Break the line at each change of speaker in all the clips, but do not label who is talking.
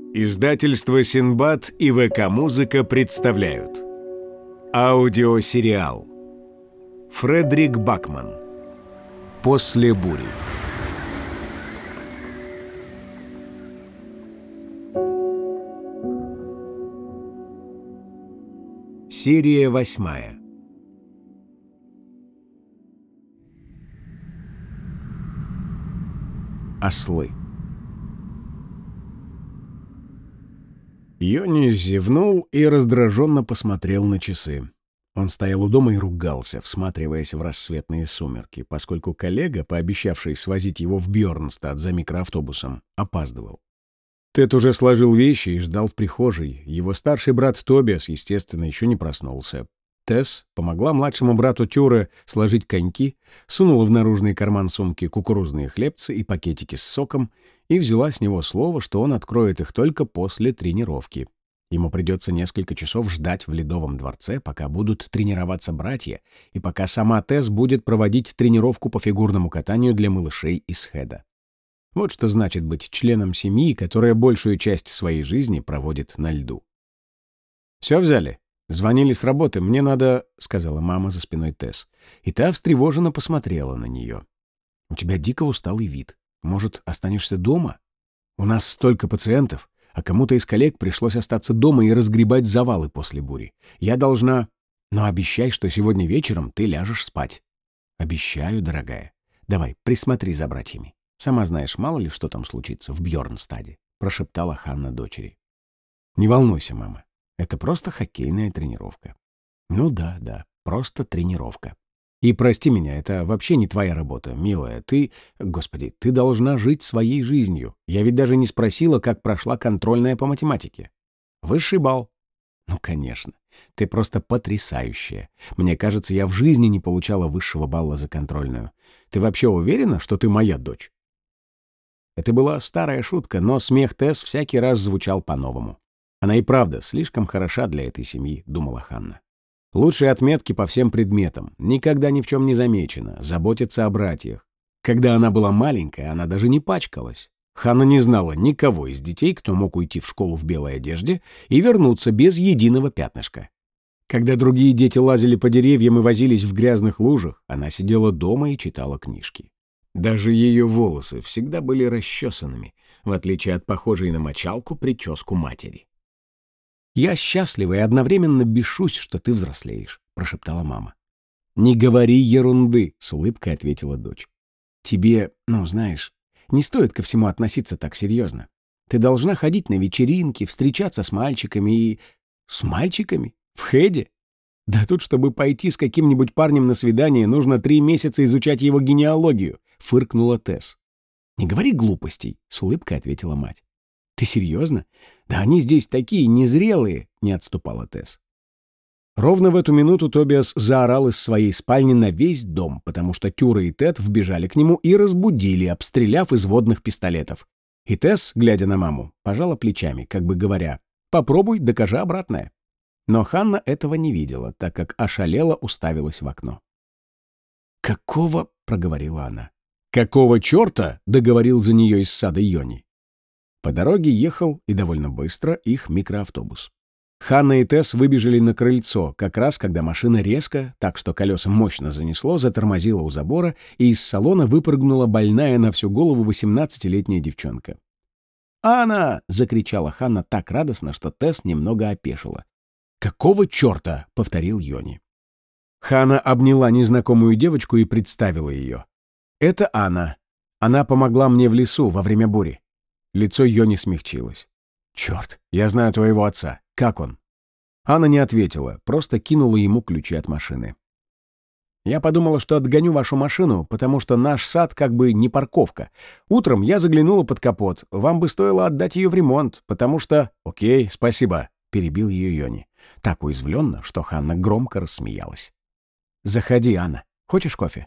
Издательство «Синбад» и ВК-музыка представляют аудиосериал Фредерик Бакман «После бури». Серия 8. Ослы. Йони зевнул и раздраженно посмотрел на часы. Он стоял у дома и ругался, всматриваясь в рассветные сумерки, поскольку коллега, пообещавший свозить его в Бьорнстад за микроавтобусом, опаздывал. Тед уже сложил вещи и ждал в прихожей. Его старший брат Тобиас, естественно, еще не проснулся. Тесс помогла младшему брату Тюре сложить коньки, сунула в наружный карман сумки кукурузные хлебцы и пакетики с соком и взяла с него слово, что он откроет их только после тренировки. Ему придется несколько часов ждать в Ледовом дворце, пока будут тренироваться братья, и пока сама Тесс будет проводить тренировку по фигурному катанию для малышей из Хеда. Вот что значит быть членом семьи, которая большую часть своей жизни проводит на льду. «Все взяли? Звонили с работы, мне надо...» — сказала мама за спиной Тесс. И та встревоженно посмотрела на нее. «У тебя дико усталый вид. Может, останешься дома? У нас столько пациентов, а кому-то из коллег пришлось остаться дома и разгребать завалы после бури. Я должна... Но обещай, что сегодня вечером ты ляжешь спать». «Обещаю, дорогая. Давай, присмотри за братьями. Сама знаешь, мало ли что там случится в Бьорнстаде», — прошептала Ханна дочери. «Не волнуйся, мама. Это просто хоккейная тренировка». «Ну да, просто тренировка. И прости меня, это вообще не твоя работа, милая. Господи, ты должна жить своей жизнью. Я ведь даже не спросила, как прошла контрольная по математике. Высший балл». «Ну, конечно. Ты просто потрясающая. Мне кажется, я в жизни не получала высшего балла за контрольную. Ты вообще уверена, что ты моя дочь?» Это была старая шутка, но смех Тесс всякий раз звучал по-новому. Она и правда слишком хороша для этой семьи, думала Ханна. Лучшие отметки по всем предметам, никогда ни в чем не замечена, заботится о братьях. Когда она была маленькая, она даже не пачкалась. Ханна не знала никого из детей, кто мог уйти в школу в белой одежде и вернуться без единого пятнышка. Когда другие дети лазили по деревьям и возились в грязных лужах, она сидела дома и читала книжки. Даже ее волосы всегда были расчесанными, в отличие от похожей на мочалку прическу матери. «Я счастлива и одновременно бешусь, что ты взрослеешь», — прошептала мама. «Не говори ерунды», — с улыбкой ответила дочь. «Тебе, знаешь, не стоит ко всему относиться так серьезно. Ты должна ходить на вечеринки, встречаться с мальчиками и... С мальчиками? В Хеде? Да тут, чтобы пойти с каким-нибудь парнем на свидание, нужно 3 месяца изучать его генеалогию», — фыркнула Тесс. «Не говори глупостей», — с улыбкой ответила мать. «Ты серьезно? Да они здесь такие незрелые», — не отступала Тесс. Ровно в эту минуту Тобиас заорал из своей спальни на весь дом, потому что Тюра и Тед вбежали к нему и разбудили, обстреляв из водных пистолетов. И Тесс, глядя на маму, пожала плечами, как бы говоря: «Попробуй, докажи обратное». Но Ханна этого не видела, так как ошалела уставилась в окно. «Какого?» — проговорила она. «Какого черта?» — договорил за нее из сада Йони. По дороге ехал, и довольно быстро, их микроавтобус. Ханна и Тесс выбежали на крыльцо, как раз когда машина резко, так что колеса мощно занесло, затормозила у забора, и из салона выпрыгнула больная на всю голову 18-летняя девчонка. «Анна!» — закричала Ханна так радостно, что Тесс немного опешила. «Какого черта?» — повторил Йони. Ханна обняла незнакомую девочку и представила ее. «Это Анна. Она помогла мне в лесу во время бури». Лицо Йони смягчилось. «Черт, я знаю твоего отца. Как он?» Анна не ответила, просто кинула ему ключи от машины. «Я подумала, что отгоню вашу машину, потому что наш сад как бы не парковка. Утром я заглянула под капот. Вам бы стоило отдать ее в ремонт, потому что...» «Окей, спасибо», — перебил ее Йони. Так уязвленно, что Ханна громко рассмеялась. «Заходи, Анна. Хочешь кофе?»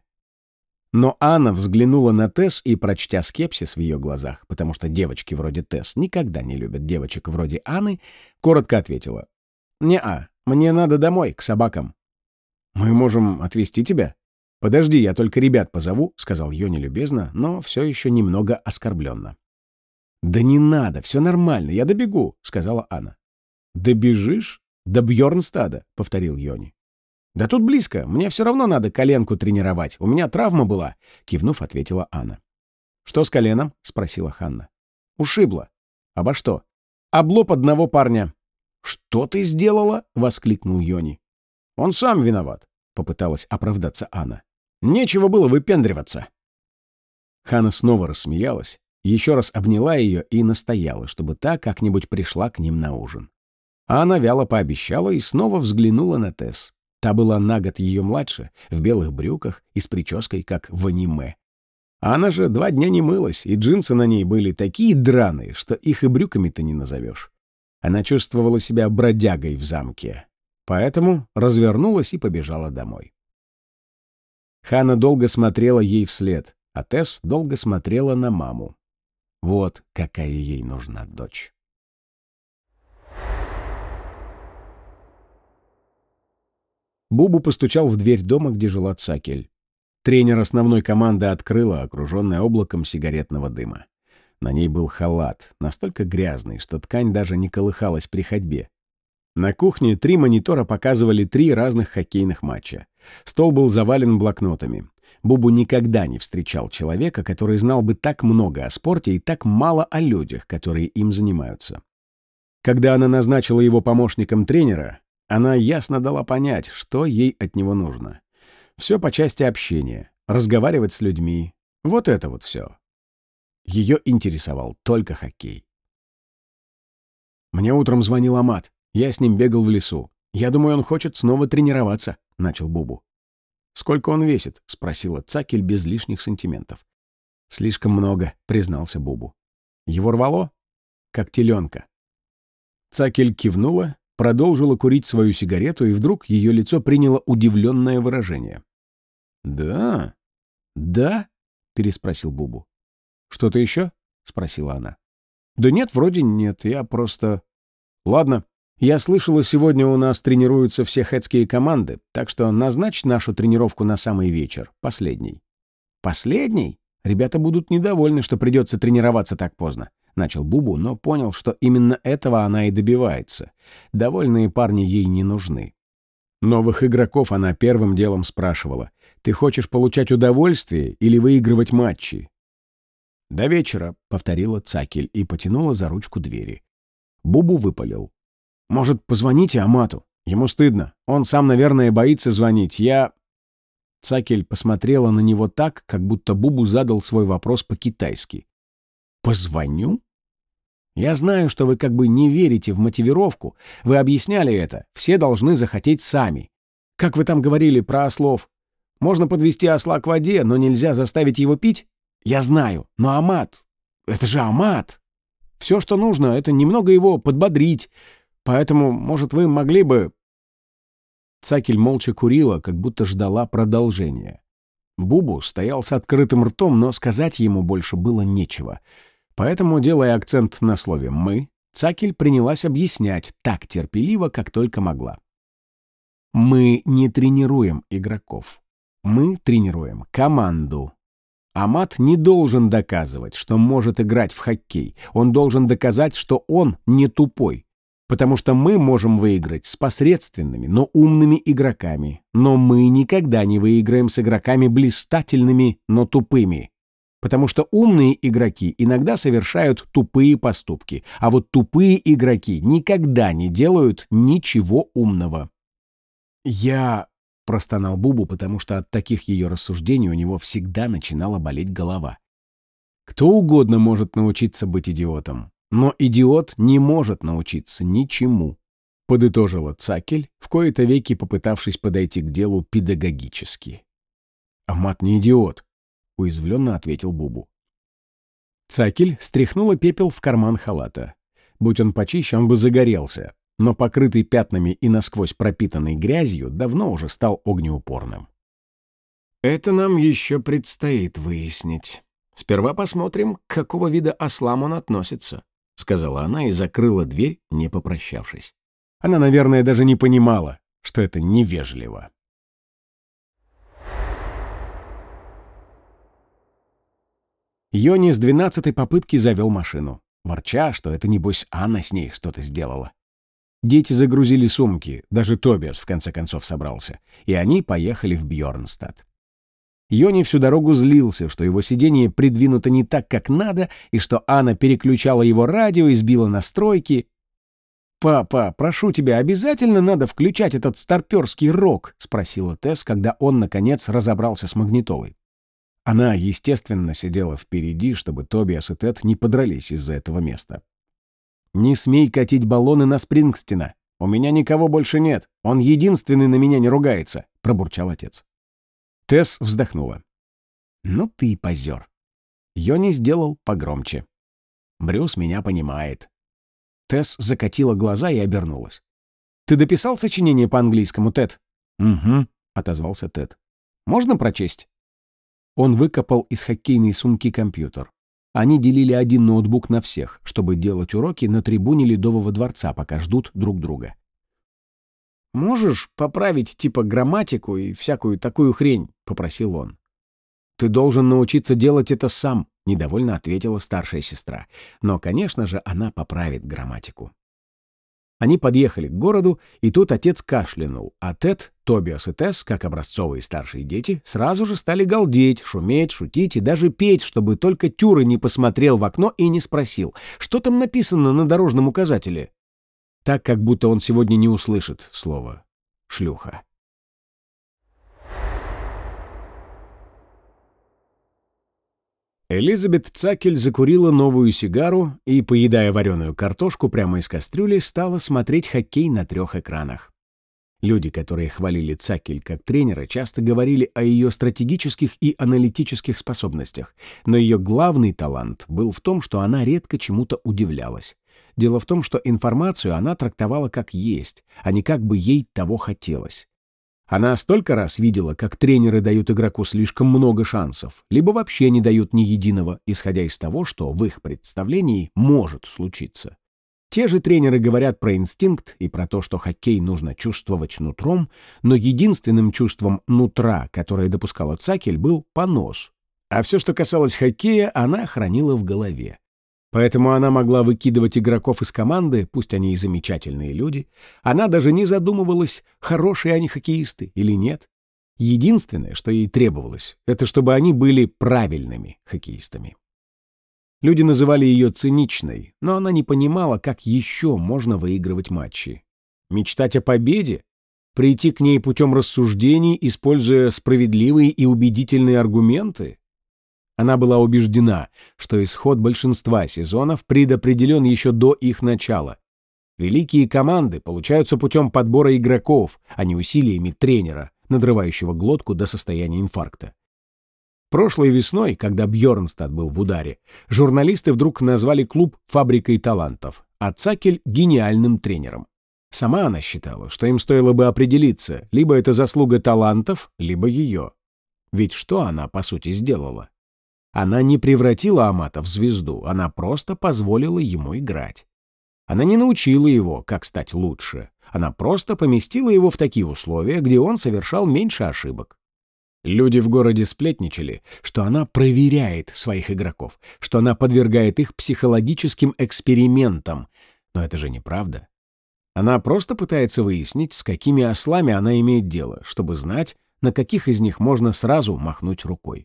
Но Анна взглянула на Тесс и, прочтя скепсис в ее глазах, потому что девочки вроде Тесс никогда не любят девочек вроде Анны, коротко ответила: «Не-а, мне надо домой, к собакам». «Мы можем отвезти тебя?» «Подожди, я только ребят позову», — сказал Йони любезно, но все еще немного оскорбленно. «Да не надо, все нормально, я добегу», — сказала Анна. «Добежишь? До Бьорнстада», — повторил Йони. «Да тут близко, мне все равно надо коленку тренировать, у меня травма была», — кивнув, ответила Анна. «Что с коленом?» — спросила Ханна. «Ушибло». «Обо что?» «Об лоб одного парня». «Что ты сделала?» — воскликнул Йони. «Он сам виноват», — попыталась оправдаться Анна. «Нечего было выпендриваться». Ханна снова рассмеялась, еще раз обняла ее и настояла, чтобы та как-нибудь пришла к ним на ужин. А она вяло пообещала и снова взглянула на Тесс. Та была на год ее младше, в белых брюках и с прической, как в аниме. А она же 2 дня не мылась, и джинсы на ней были такие драные, что их и брюками-то не назовешь. Она чувствовала себя бродягой в замке. Поэтому развернулась и побежала домой. Ханна долго смотрела ей вслед, а Тесс долго смотрела на маму. Вот какая ей нужна дочь. Бубу постучал в дверь дома, где жила Цакель. Тренер основной команды открыла, окруженная облаком сигаретного дыма. На ней был халат, настолько грязный, что ткань даже не колыхалась при ходьбе. На кухне 3 монитора показывали 3 разных хоккейных матча. Стол был завален блокнотами. Бубу никогда не встречал человека, который знал бы так много о спорте и так мало о людях, которые им занимаются. Когда она назначила его помощником тренера, она ясно дала понять, что ей от него нужно. Все по части общения, разговаривать с людьми. Вот это вот все. Ее интересовал только хоккей. «Мне утром звонил Амат. Я с ним бегал в лесу. Я думаю, он хочет снова тренироваться», — начал Бубу. «Сколько он весит?» — спросила Цакель без лишних сантиментов. «Слишком много», — признался Бубу. «Его рвало? Как теленка». Цакель кивнула, продолжила курить свою сигарету, и вдруг ее лицо приняло удивленное выражение. «Да? Да?» — переспросил Бубу. «Что-то еще?» — спросила она. «Да нет, вроде нет, я просто...» «Ладно, я слышала, сегодня у нас тренируются все хэтские команды, так что назначь нашу тренировку на самый вечер, последний». «Последний? Ребята будут недовольны, что придется тренироваться так поздно», — начал Бубу, но понял, что именно этого она и добивается. Довольные парни ей не нужны. Новых игроков она первым делом спрашивала: «Ты хочешь получать удовольствие или выигрывать матчи?» «До вечера», — повторила Цакель и потянула за ручку двери. Бубу выпалил: «Может, позвоните Амату? Ему стыдно. Он сам, наверное, боится звонить. Я...» Цакель посмотрела на него так, как будто Бубу задал свой вопрос по-китайски. «Позвоню? Я знаю, что вы как бы не верите в мотивировку. Вы объясняли это. Все должны захотеть сами. Как вы там говорили про ослов? Можно подвести осла к воде, но нельзя заставить его пить? Я знаю, но Амат... Это же Амат! Все, что нужно, это немного его подбодрить. Поэтому, может, вы могли бы...» Цакель молча курила, как будто ждала продолжения. Бубу стоял с открытым ртом, но сказать ему больше было нечего. Поэтому, делая акцент на слове «мы», Цакель принялась объяснять так терпеливо, как только могла. «Мы не тренируем игроков. Мы тренируем команду. Амат не должен доказывать, что может играть в хоккей. Он должен доказать, что он не тупой. Потому что мы можем выиграть с посредственными, но умными игроками. Но мы никогда не выиграем с игроками блистательными, но тупыми. Потому что умные игроки иногда совершают тупые поступки, а вот тупые игроки никогда не делают ничего умного». «Я...» — простонал Бубу, потому что от таких ее рассуждений у него всегда начинала болеть голова. «Кто угодно может научиться быть идиотом, но идиот не может научиться ничему», — подытожила Цакель, в кои-то веки попытавшись подойти к делу педагогически. «Амат не идиот», — уязвленно ответил Бубу. Цакель стряхнула пепел в карман халата. Будь он почище, он бы загорелся, но покрытый пятнами и насквозь пропитанный грязью давно уже стал огнеупорным. «Это нам еще предстоит выяснить. Сперва посмотрим, к какого вида ослам он относится», — сказала она и закрыла дверь, не попрощавшись. Она, наверное, даже не понимала, что это невежливо. Йони с 12-й попытки завел машину. ворча, что это, небось, Анна с ней что-то сделала. Дети загрузили сумки, даже Тобиас в конце концов собрался, и они поехали в Бьорнстад. Йони всю дорогу злился, что его сиденье придвинуто не так, как надо, и что Анна переключала его радио и сбила настройки. «Папа, прошу тебя, обязательно надо включать этот старпёрский рок?» — спросила Тесс, когда он, наконец, разобрался с магнитолой. Она, естественно, сидела впереди, чтобы Тобиас и Тед не подрались из-за этого места. «Не смей катить баллоны на Спрингстина. У меня никого больше нет. Он единственный на меня не ругается», — пробурчал отец. Тесс вздохнула. «Ну ты и позер». Йони сделал погромче. «Брюс меня понимает». Тесс закатила глаза и обернулась. «Ты дописал сочинение по английскому, Тед?» «Угу», — отозвался Тед. «Можно прочесть?» Он выкопал из хоккейной сумки компьютер. Они делили один ноутбук на всех, чтобы делать уроки на трибуне Ледового дворца, пока ждут друг друга. «Можешь поправить типа грамматику и всякую такую хрень?» — попросил он. «Ты должен научиться делать это сам», — недовольно ответила старшая сестра. Но, конечно же, она поправит грамматику. Они подъехали к городу, и тут отец кашлянул, а Тед, Тобиас и Тесс, как образцовые старшие дети, сразу же стали галдеть, шуметь, шутить и даже петь, чтобы только Тюра не посмотрел в окно и не спросил, что там написано на дорожном указателе. Так, как будто он сегодня не услышит слово «шлюха». Элизабет Цакель закурила новую сигару и, поедая вареную картошку прямо из кастрюли, стала смотреть хоккей на 3 экранах. Люди, которые хвалили Цакель как тренера, часто говорили о ее стратегических и аналитических способностях, но ее главный талант был в том, что она редко чему-то удивлялась. Дело в том, что информацию она трактовала как есть, а не как бы ей того хотелось. Она столько раз видела, как тренеры дают игроку слишком много шансов, либо вообще не дают ни единого, исходя из того, что в их представлении может случиться. Те же тренеры говорят про инстинкт и про то, что хоккей нужно чувствовать нутром, но единственным чувством нутра, которое допускала Цакель, был понос. А все, что касалось хоккея, она хранила в голове. Поэтому она могла выкидывать игроков из команды, пусть они и замечательные люди. Она даже не задумывалась, хорошие они хоккеисты или нет. Единственное, что ей требовалось, это чтобы они были правильными хоккеистами. Люди называли ее циничной, но она не понимала, как еще можно выигрывать матчи. Мечтать о победе? Прийти к ней путем рассуждений, используя справедливые и убедительные аргументы? Она была убеждена, что исход большинства сезонов предопределен еще до их начала. Великие команды получаются путем подбора игроков, а не усилиями тренера, надрывающего глотку до состояния инфаркта. Прошлой весной, когда Бьорнстад был в ударе, журналисты вдруг назвали клуб «фабрикой талантов», а Цакель — гениальным тренером. Сама она считала, что им стоило бы определиться, либо это заслуга талантов, либо ее. Ведь что она, по сути, сделала? Она не превратила Амата в звезду, она просто позволила ему играть. Она не научила его, как стать лучше. Она просто поместила его в такие условия, где он совершал меньше ошибок. Люди в городе сплетничали, что она проверяет своих игроков, что она подвергает их психологическим экспериментам. Но это же неправда. Она просто пытается выяснить, с какими ослами она имеет дело, чтобы знать, на каких из них можно сразу махнуть рукой.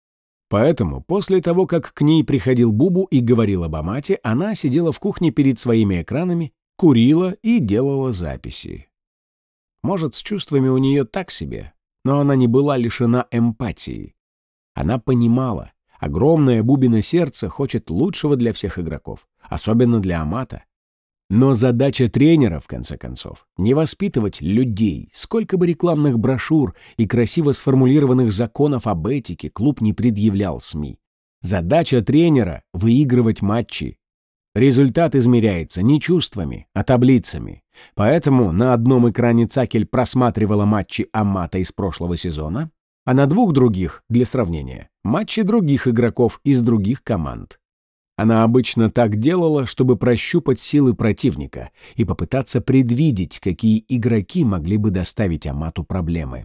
Поэтому после того, как к ней приходил Бубу и говорил об Амате, она сидела в кухне перед своими экранами, курила и делала записи. Может, с чувствами у нее так себе, но она не была лишена эмпатии. Она понимала, огромное Бубино сердце хочет лучшего для всех игроков, особенно для Амата. Но задача тренера, в конце концов, не воспитывать людей, сколько бы рекламных брошюр и красиво сформулированных законов об этике клуб не предъявлял СМИ. Задача тренера — выигрывать матчи. Результат измеряется не чувствами, а таблицами. Поэтому на одном экране Цакель просматривала матчи Амата из прошлого сезона, а на 2 других, для сравнения, матчи других игроков из других команд. Она обычно так делала, чтобы прощупать силы противника и попытаться предвидеть, какие игроки могли бы доставить Амату проблемы.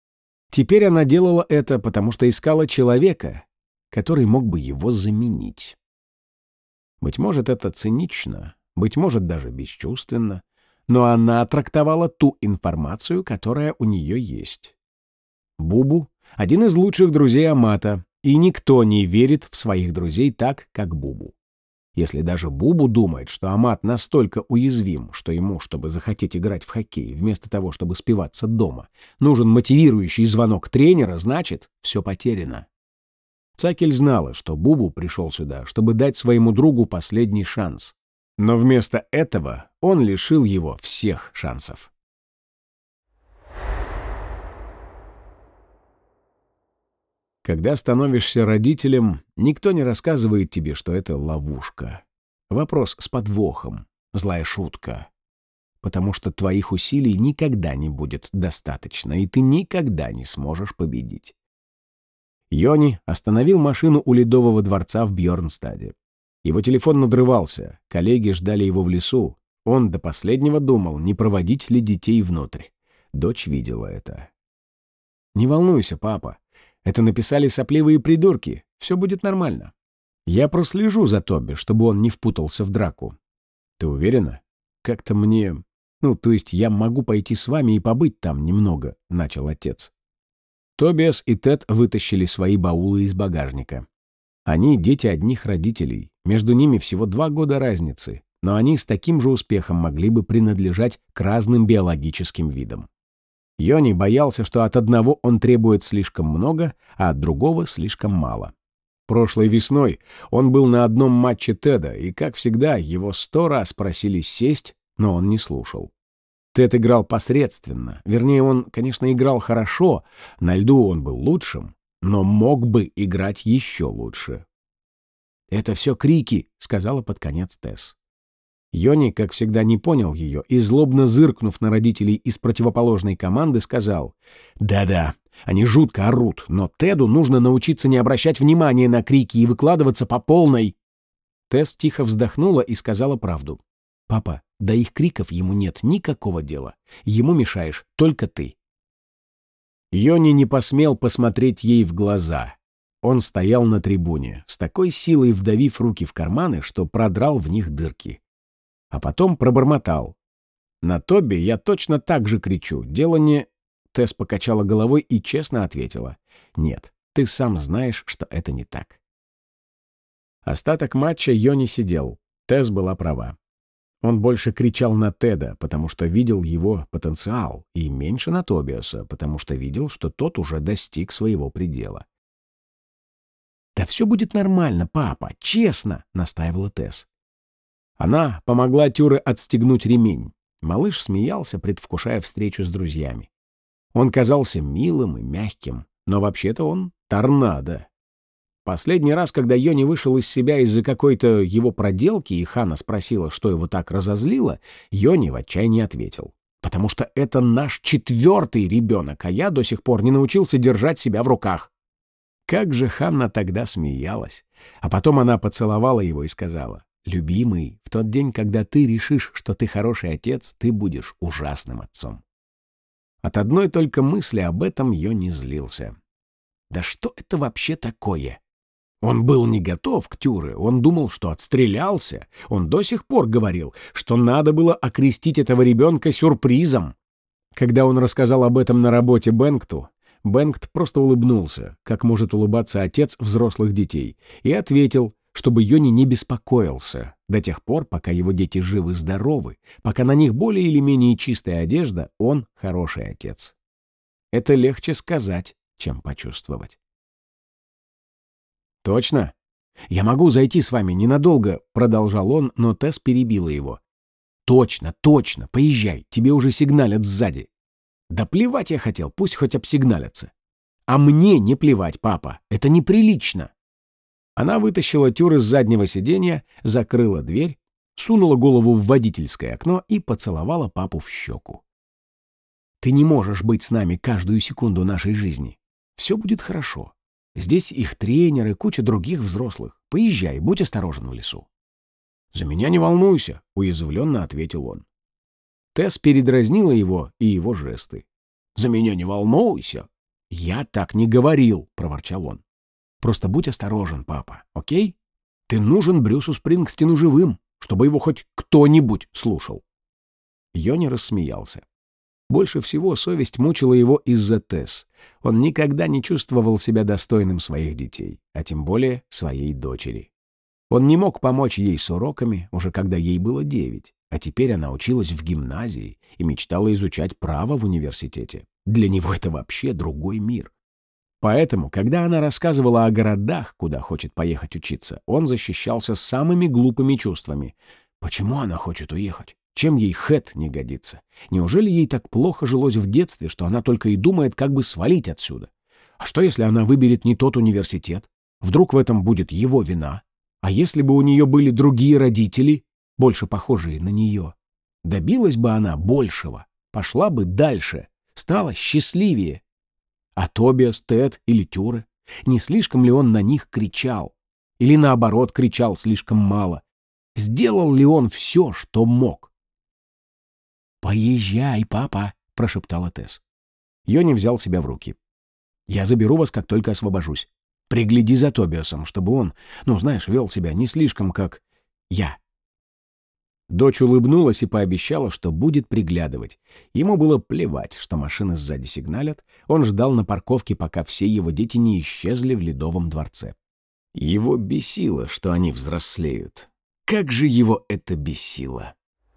Теперь она делала это, потому что искала человека, который мог бы его заменить. Быть может, это цинично, быть может, даже бесчувственно, но она трактовала ту информацию, которая у нее есть. Бубу — один из лучших друзей Амата, и никто не верит в своих друзей так, как Бубу. Если даже Бубу думает, что Амат настолько уязвим, что ему, чтобы захотеть играть в хоккей, вместо того, чтобы спиваться дома, нужен мотивирующий звонок тренера, значит, все потеряно. Цакель знала, что Бубу пришел сюда, чтобы дать своему другу последний шанс. Но вместо этого он лишил его всех шансов. Когда становишься родителем, никто не рассказывает тебе, что это ловушка. Вопрос с подвохом, злая шутка. Потому что твоих усилий никогда не будет достаточно, и ты никогда не сможешь победить. Йони остановил машину у Ледового дворца в Бьорнстаде. Его телефон надрывался, коллеги ждали его в лесу. Он до последнего думал, не проводить ли детей внутрь. Дочь видела это. «Не волнуйся, папа. Это написали сопливые придурки. Все будет нормально. Я прослежу за Тоби, чтобы он не впутался в драку. Ты уверена? Как-то мне... то есть я могу пойти с вами и побыть там немного», — начал отец. Тобиас и Тед вытащили свои баулы из багажника. Они дети одних родителей. Между ними всего 2 года разницы, но они с таким же успехом могли бы принадлежать к разным биологическим видам. Йони боялся, что от одного он требует слишком много, а от другого слишком мало. Прошлой весной он был на одном матче Теда, и, как всегда, его 100 раз просили сесть, но он не слушал. Тед играл посредственно. Вернее, он, конечно, играл хорошо, на льду он был лучшим, но мог бы играть еще лучше. «Это все крики», — сказала под конец Тесс. Йони, как всегда, не понял ее и, злобно зыркнув на родителей из противоположной команды, сказал: «Да-да, они жутко орут, но Теду нужно научиться не обращать внимания на крики и выкладываться по полной». Тесс тихо вздохнула и сказала правду. «Папа, до их криков ему нет никакого дела. Ему мешаешь только ты». Йони не посмел посмотреть ей в глаза. Он стоял на трибуне, с такой силой вдавив руки в карманы, что продрал в них дырки. А потом пробормотал: «На Тоби я точно так же кричу. Дело не...» Тесс покачала головой и честно ответила: «Нет, ты сам знаешь, что это не так». Остаток матча Йони сидел. Тесс была права. Он больше кричал на Теда, потому что видел его потенциал, и меньше на Тобиаса, потому что видел, что тот уже достиг своего предела. «Да все будет нормально, папа, честно», — настаивала Тесс. Она помогла Тюре отстегнуть ремень. Малыш смеялся, предвкушая встречу с друзьями. Он казался милым и мягким, но вообще-то он торнадо. Последний раз, когда Йони вышел из себя из-за какой-то его проделки, и Ханна спросила, что его так разозлило, Йони в отчаянии ответил: «Потому что это наш 4-й ребенок, а я до сих пор не научился держать себя в руках». Как же Ханна тогда смеялась. А потом она поцеловала его и сказала: «Любимый, в тот день, когда ты решишь, что ты хороший отец, ты будешь ужасным отцом». От одной только мысли об этом Йони злился. Да что это вообще такое? Он был не готов к Тюре, он думал, что отстрелялся. Он до сих пор говорил, что надо было окрестить этого ребенка сюрпризом. Когда он рассказал об этом на работе Бенгту, Бенгт просто улыбнулся, как может улыбаться отец взрослых детей, и ответил, чтобы Йони не беспокоился до тех пор, пока его дети живы-здоровы, пока на них более или менее чистая одежда, он хороший отец. Это легче сказать, чем почувствовать. «Точно? Я могу зайти с вами ненадолго», — продолжал он, но Тесс перебила его. «Точно, точно, поезжай, тебе уже сигналят сзади». «Да плевать я хотел, пусть хоть обсигналятся». «А мне не плевать, папа, это неприлично». Она вытащила Тюр из заднего сиденья, закрыла дверь, сунула голову в водительское окно и поцеловала папу в щеку. «Ты не можешь быть с нами каждую секунду нашей жизни. Все будет хорошо. Здесь их тренеры, куча других взрослых. Поезжай, будь осторожен в лесу». «За меня не волнуйся», — уязвленно ответил он. Тесс передразнила его и его жесты. «За меня не волнуйся». «Я так не говорил», — проворчал он. «Просто будь осторожен, папа, окей?» Ты нужен Брюсу Спрингстину живым, чтобы его хоть кто-нибудь слушал. Йони рассмеялся. Больше всего совесть мучила его из-за Тесс. Он никогда не чувствовал себя достойным своих детей, а тем более своей дочери. Он не мог помочь ей с уроками, уже когда ей было 9, а теперь она училась в гимназии и мечтала изучать право в университете. Для него это вообще другой мир. Поэтому, когда она рассказывала о городах, куда хочет поехать учиться, он защищался самыми глупыми чувствами. Почему она хочет уехать? Чем ей Хэт не годится? Неужели ей так плохо жилось в детстве, что она только и думает, как бы свалить отсюда? А что, если она выберет не тот университет? Вдруг в этом будет его вина? А если бы у нее были другие родители, больше похожие на нее? Добилась бы она большего, пошла бы дальше, стала счастливее. А Тобиас, Тед или Тюре? Не слишком ли он на них кричал? Или наоборот, кричал слишком мало? Сделал ли он все, что мог? «Поезжай, папа», — прошептала Тесс. Йони взял себя в руки. «Я заберу вас, как только освобожусь. Пригляди за Тобиасом, чтобы он, вел себя не слишком, как я». Дочь улыбнулась и пообещала, что будет приглядывать. Ему было плевать, что машины сзади сигналят. Он ждал на парковке, пока все его дети не исчезли в Ледовом дворце. Его бесило, что они взрослеют. Как же его это бесило!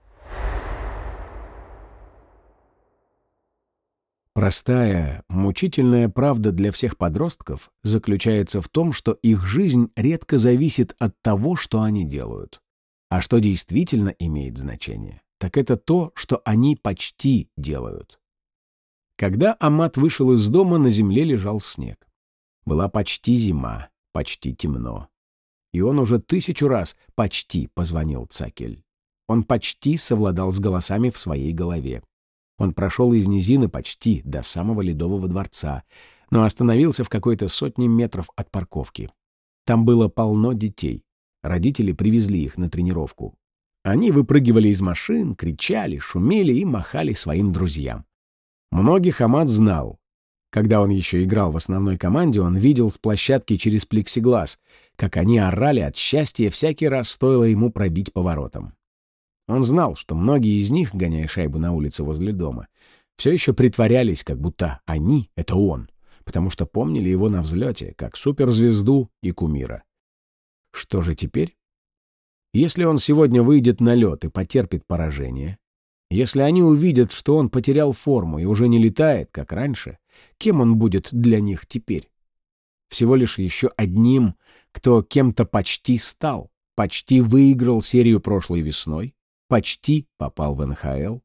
Простая, мучительная правда для всех подростков заключается в том, что их жизнь редко зависит от того, что они делают. А что действительно имеет значение, так это то, что они почти делают. Когда Амат вышел из дома, на земле лежал снег. Была почти зима, почти темно. И он уже 1000 раз почти позвонил Цакель. Он почти совладал с голосами в своей голове. Он прошел из низины почти до самого Ледового дворца, но остановился в какой-то 100 метров от парковки. Там было полно детей. Родители привезли их на тренировку. Они выпрыгивали из машин, кричали, шумели и махали своим друзьям. Многих Амат знал. Когда он еще играл в основной команде, он видел с площадки через плексиглаз, как они орали от счастья всякий раз, стоило ему пробить поворотом. Он знал, что многие из них, гоняя шайбу на улице возле дома, все еще притворялись, как будто они — это он, потому что помнили его на взлете, как суперзвезду и кумира. Что же теперь? Если он сегодня выйдет на лед и потерпит поражение, если они увидят, что он потерял форму и уже не летает, как раньше, кем он будет для них теперь? Всего лишь еще одним, кто кем-то почти стал, почти выиграл серию прошлой весной, почти попал в НХЛ.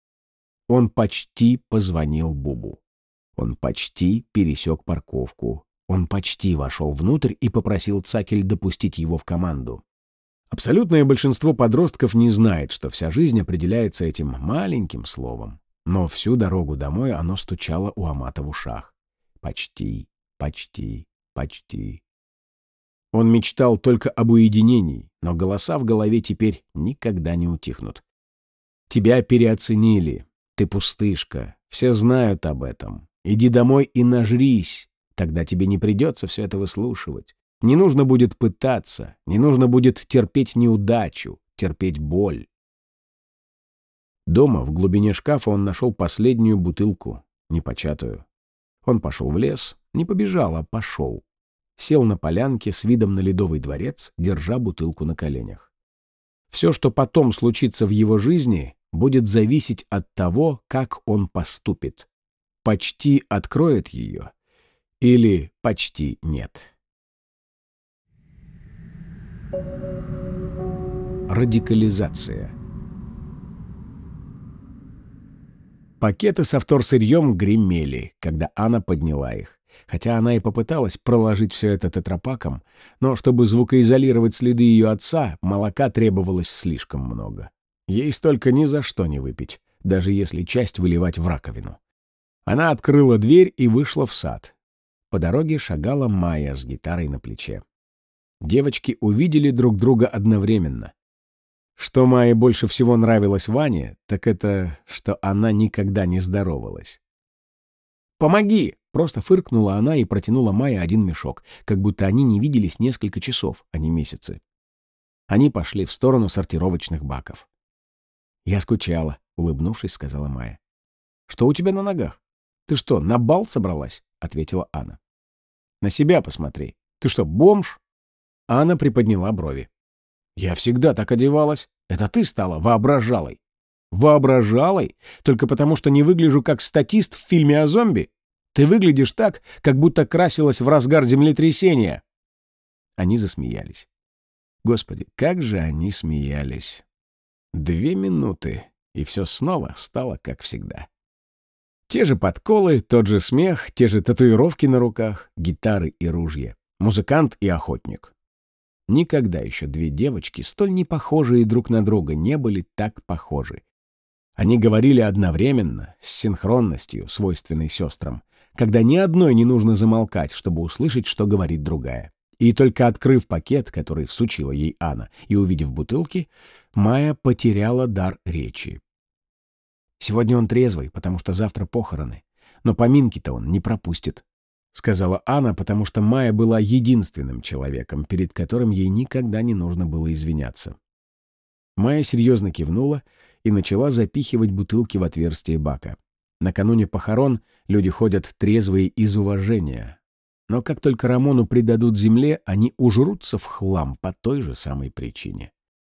Он почти позвонил Бубу. Он почти пересек парковку. Он почти вошел внутрь и попросил Цакель допустить его в команду. Абсолютное большинство подростков не знает, что вся жизнь определяется этим маленьким словом. Но всю дорогу домой оно стучало у Амата в ушах. Почти, почти, почти. Он мечтал только об уединении, но голоса в голове теперь никогда не утихнут. Тебя переоценили. Ты пустышка. Все знают об этом. Иди домой и нажрись. Тогда тебе не придется все это выслушивать. Не нужно будет пытаться. Не нужно будет терпеть неудачу, терпеть боль. Дома, в глубине шкафа, он нашел последнюю бутылку, непочатую. Он пошел в лес, не побежал, а пошел. Сел на полянке с видом на Ледовый дворец, держа бутылку на коленях. Все, что потом случится в его жизни, будет зависеть от того, как он поступит. Почти откроет ее или почти нет. Радикализация. Пакеты со вторсырьем гремели, когда Анна подняла их. Хотя она и попыталась проложить все это тетрапаком, но чтобы звукоизолировать следы ее отца, молока требовалось слишком много. Ей столько ни за что не выпить, даже если часть выливать в раковину. Она открыла дверь и вышла в сад. По дороге шагала Майя с гитарой на плече. Девочки увидели друг друга одновременно. Что Майе больше всего нравилось Ване, так это, что она никогда не здоровалась. «Помоги!» — просто фыркнула она и протянула Майе один мешок, как будто они не виделись несколько часов, а не месяцы. Они пошли в сторону сортировочных баков. «Я скучала», — улыбнувшись, сказала Майя. «Что у тебя на ногах? Ты что, на бал собралась?» — ответила Анна. «На себя посмотри. Ты что, бомж?» Анна приподняла брови. «Я всегда так одевалась. Это ты стала воображалой». «Воображалой? Только потому, что не выгляжу как статист в фильме о зомби? Ты выглядишь так, как будто красилась в разгар землетрясения». Они засмеялись. Господи, как же они смеялись. 2 минуты, и все снова стало как всегда. Те же подколы, тот же смех, те же татуировки на руках, гитары и ружья, музыкант и охотник. Никогда еще 2 девочки, столь непохожие друг на друга, не были так похожи. Они говорили одновременно, с синхронностью, свойственной сестрам, когда ни одной не нужно замолкать, чтобы услышать, что говорит другая. И только открыв пакет, который всучила ей Анна, и увидев бутылки, Майя потеряла дар речи. «Сегодня он трезвый, потому что завтра похороны. Но поминки-то он не пропустит», — сказала Анна, потому что Майя была единственным человеком, перед которым ей никогда не нужно было извиняться. Майя серьезно кивнула и начала запихивать бутылки в отверстие бака. Накануне похорон люди ходят трезвые из уважения. Но как только Рамону предадут земле, они ужрутся в хлам по той же самой причине.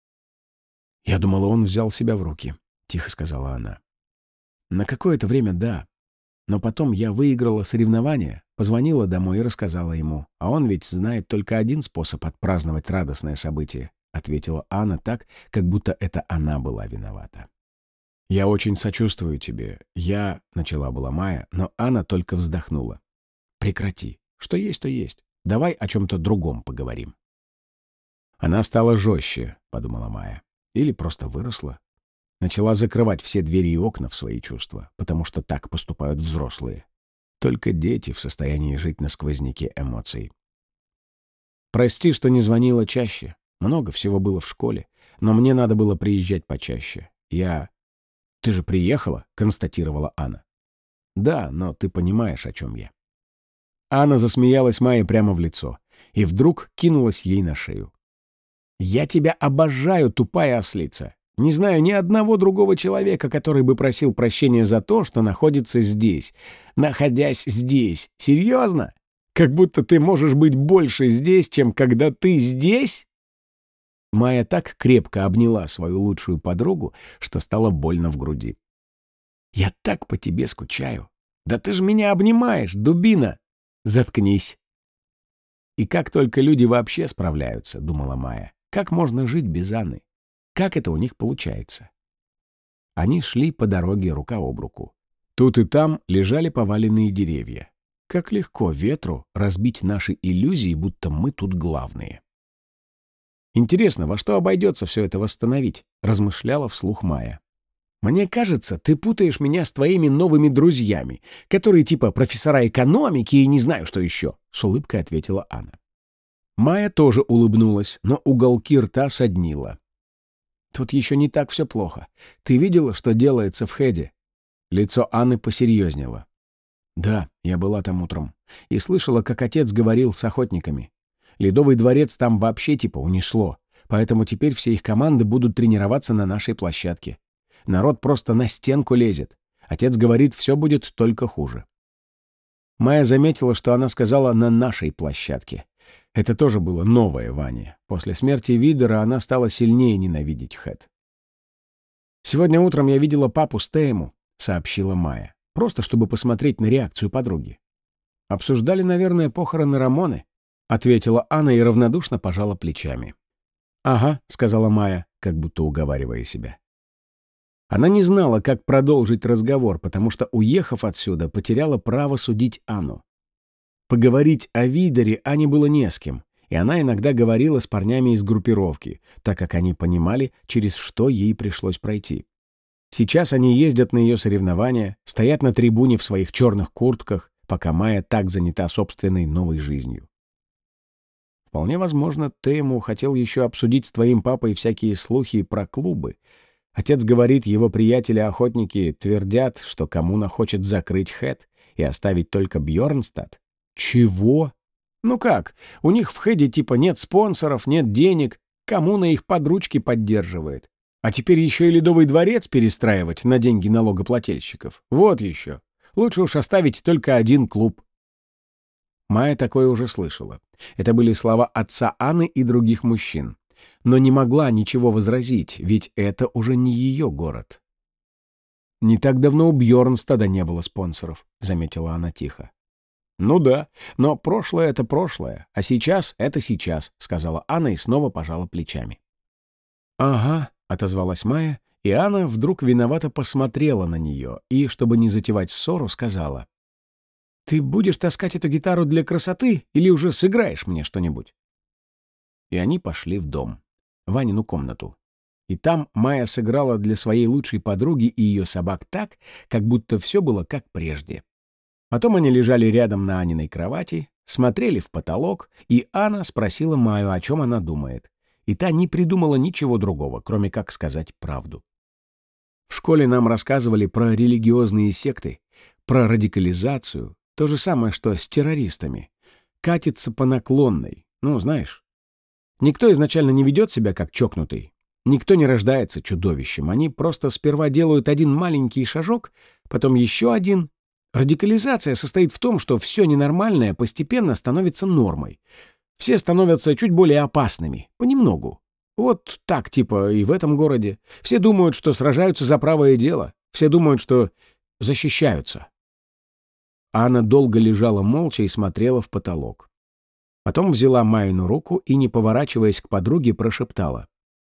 «Я думала, он взял себя в руки», — тихо сказала она. «На какое-то время да. Но потом я выиграла соревнование, позвонила домой и рассказала ему. А он ведь знает только один способ отпраздновать радостное событие», — ответила Анна так, как будто это она была виновата. «Я очень сочувствую тебе. Начала была Майя, но Анна только вздохнула. «Прекрати. Что есть, то есть. Давай о чем-то другом поговорим». Она стала жестче, подумала Майя. Или просто выросла. Начала закрывать все двери и окна в свои чувства, потому что так поступают взрослые. Только дети в состоянии жить на сквозняке эмоций. «Прости, что не звонила чаще. Много всего было в школе, но мне надо было приезжать почаще. «Ты же приехала?» — констатировала Анна. «Да, но ты понимаешь, о чем я». Анна засмеялась Майе прямо в лицо и вдруг кинулась ей на шею. «Я тебя обожаю, тупая ослица. Не знаю ни одного другого человека, который бы просил прощения за то, что находится здесь. Находясь здесь. Серьезно? Как будто ты можешь быть больше здесь, чем когда ты здесь?» Майя так крепко обняла свою лучшую подругу, что стало больно в груди. «Я так по тебе скучаю. Да ты же меня обнимаешь, дубина! Заткнись!» «И как только люди вообще справляются, — думала Майя, — как можно жить без Анны? Как это у них получается?» Они шли по дороге рука об руку. Тут и там лежали поваленные деревья. Как легко ветру разбить наши иллюзии, будто мы тут главные. «Интересно, во что обойдется все это восстановить?» — размышляла вслух Майя. «Мне кажется, ты путаешь меня с твоими новыми друзьями, которые типа профессора экономики и не знаю, что еще», — с улыбкой ответила Анна. Майя тоже улыбнулась, но уголки рта соднила. «Тут еще не так все плохо. Ты видела, что делается в Хэде?» Лицо Анны посерьезнело. «Да, я была там утром. И слышала, как отец говорил с охотниками. Ледовый дворец там вообще типа унесло, поэтому теперь все их команды будут тренироваться на нашей площадке. Народ просто на стенку лезет. Отец говорит, все будет только хуже». Майя заметила, что она сказала «на нашей площадке». Это тоже было новое Ване. После смерти Видера она стала сильнее ненавидеть Хэт. «Сегодня утром я видела папу Стейму», — сообщила Майя, просто чтобы посмотреть на реакцию подруги. «Обсуждали, наверное, похороны Рамоны», — ответила Анна и равнодушно пожала плечами. «Ага», — сказала Майя, как будто уговаривая себя. Она не знала, как продолжить разговор, потому что, уехав отсюда, потеряла право судить Анну. Поговорить о Видере Ане было не с кем, и она иногда говорила с парнями из группировки, так как они понимали, через что ей пришлось пройти. Сейчас они ездят на ее соревнования, стоят на трибуне в своих черных куртках, пока Майя так занята собственной новой жизнью. «Вполне возможно, ты ему хотел еще обсудить с твоим папой всякие слухи про клубы. Отец говорит, его приятели-охотники твердят, что коммуна хочет закрыть Хэт и оставить только Бьорнстад». «Чего? Ну как? У них в Хэде типа нет спонсоров, нет денег. коммуна их под ручки поддерживает. А теперь еще и Ледовый дворец перестраивать на деньги налогоплательщиков. Вот еще. Лучше уж оставить только один клуб. Майя такое уже слышала. Это были слова отца Анны и других мужчин. Но не могла ничего возразить, ведь это уже не ее город. «Не так давно у Бьернстада не было спонсоров», — заметила она тихо. «Ну да, но прошлое — это прошлое, а сейчас — это сейчас», — сказала Анна и снова пожала плечами. «Ага», — отозвалась Майя, и Анна вдруг виновато посмотрела на нее и, чтобы не затевать ссору, сказала: «Ты будешь таскать эту гитару для красоты или уже сыграешь мне что-нибудь?» И они пошли в дом, Ванину комнату. И там Майя сыграла для своей лучшей подруги и ее собак так, как будто все было как прежде. Потом они лежали рядом на Аниной кровати, смотрели в потолок, и Анна спросила Майю, о чем она думает. И та не придумала ничего другого, кроме как сказать правду. В школе нам рассказывали про религиозные секты, про радикализацию, то же самое, что с террористами. Катится по наклонной, знаешь. Никто изначально не ведет себя как чокнутый. Никто не рождается чудовищем. Они просто сперва делают один маленький шажок, потом еще один. Радикализация состоит в том, что все ненормальное постепенно становится нормой. Все становятся чуть более опасными, понемногу. Вот так типа и в этом городе. Все думают, что сражаются за правое дело. Все думают, что защищаются. Анна долго лежала молча и смотрела в потолок. Потом взяла Майину руку и, не поворачиваясь к подруге, прошептала: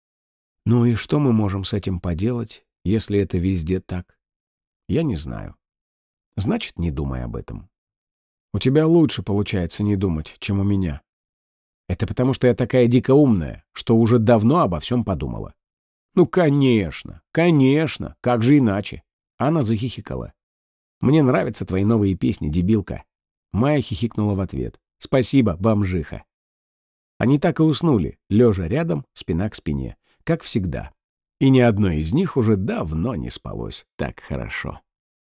«Ну и что мы можем с этим поделать, если это везде так? Я не знаю. Значит, не думай об этом. У тебя лучше получается не думать, чем у меня. Это потому, что я такая дико умная, что уже давно обо всем подумала». «Ну, конечно, конечно, как же иначе?» Анна захихикала. «Мне нравятся твои новые песни, дебилка». Майя хихикнула в ответ. «Спасибо, бомжиха». Они так и уснули, лежа рядом, спина к спине, как всегда. И ни одной из них уже давно не спалось так хорошо.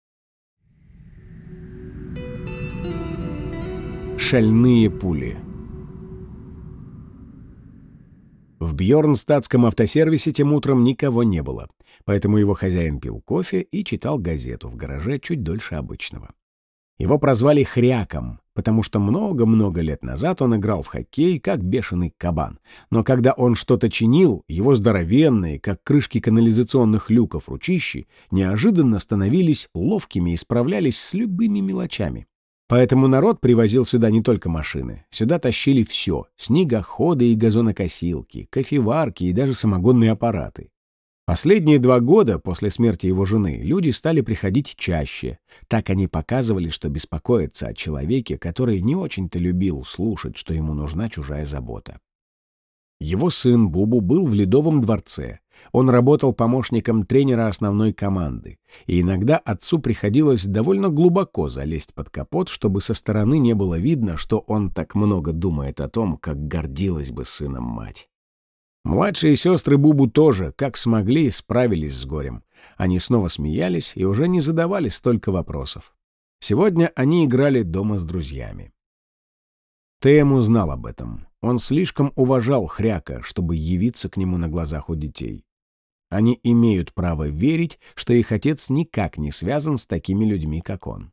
Шальные пули. В Бьернстадском автосервисе тем утром никого не было, поэтому его хозяин пил кофе и читал газету в гараже чуть дольше обычного. Его прозвали Хряком, потому что много-много лет назад он играл в хоккей как бешеный кабан. Но когда он что-то чинил, его здоровенные, как крышки канализационных люков, ручищи неожиданно становились ловкими и справлялись с любыми мелочами. Поэтому народ привозил сюда не только машины. Сюда тащили все — снегоходы и газонокосилки, кофеварки и даже самогонные аппараты. Последние 2 года после смерти его жены люди стали приходить чаще. Так они показывали, что беспокоятся о человеке, который не очень-то любил слушать, что ему нужна чужая забота. Его сын Бубу был в Ледовом дворце. Он работал помощником тренера основной команды. И иногда отцу приходилось довольно глубоко залезть под капот, чтобы со стороны не было видно, что он так много думает о том, как гордилась бы сыном мать. Младшие сестры Бубу тоже, как смогли, справились с горем. Они снова смеялись и уже не задавали столько вопросов. Сегодня они играли дома с друзьями. Тему знал об этом. Он слишком уважал Хряка, чтобы явиться к нему на глазах у детей. Они имеют право верить, что их отец никак не связан с такими людьми, как он.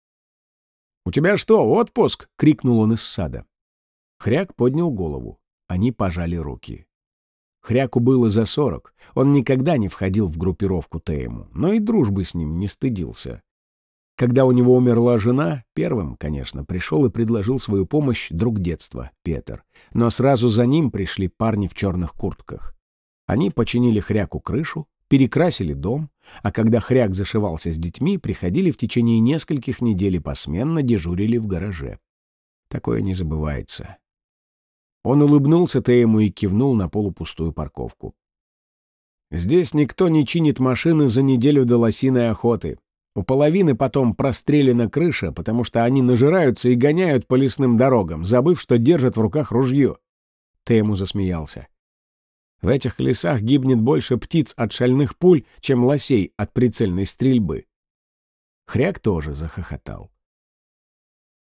«У тебя что, отпуск?» — крикнул он из сада. Хряк поднял голову. Они пожали руки. Хряку было за 40. Он никогда не входил в группировку Тейму, но и дружбы с ним не стыдился. Когда у него умерла жена, первым, конечно, пришел и предложил свою помощь друг детства, Петр. Но сразу за ним пришли парни в черных куртках. Они починили Хряку крышу, перекрасили дом, а когда Хряк зашивался с детьми, приходили в течение нескольких недель и посменно дежурили в гараже. Такое не забывается. Он улыбнулся Тейму и кивнул на полупустую парковку. «Здесь никто не чинит машины за неделю до лосиной охоты. У половины потом прострелена крыша, потому что они нажираются и гоняют по лесным дорогам, забыв, что держат в руках ружье». Тейму засмеялся. «В этих лесах гибнет больше птиц от шальных пуль, чем лосей от прицельной стрельбы». Хряк тоже захохотал.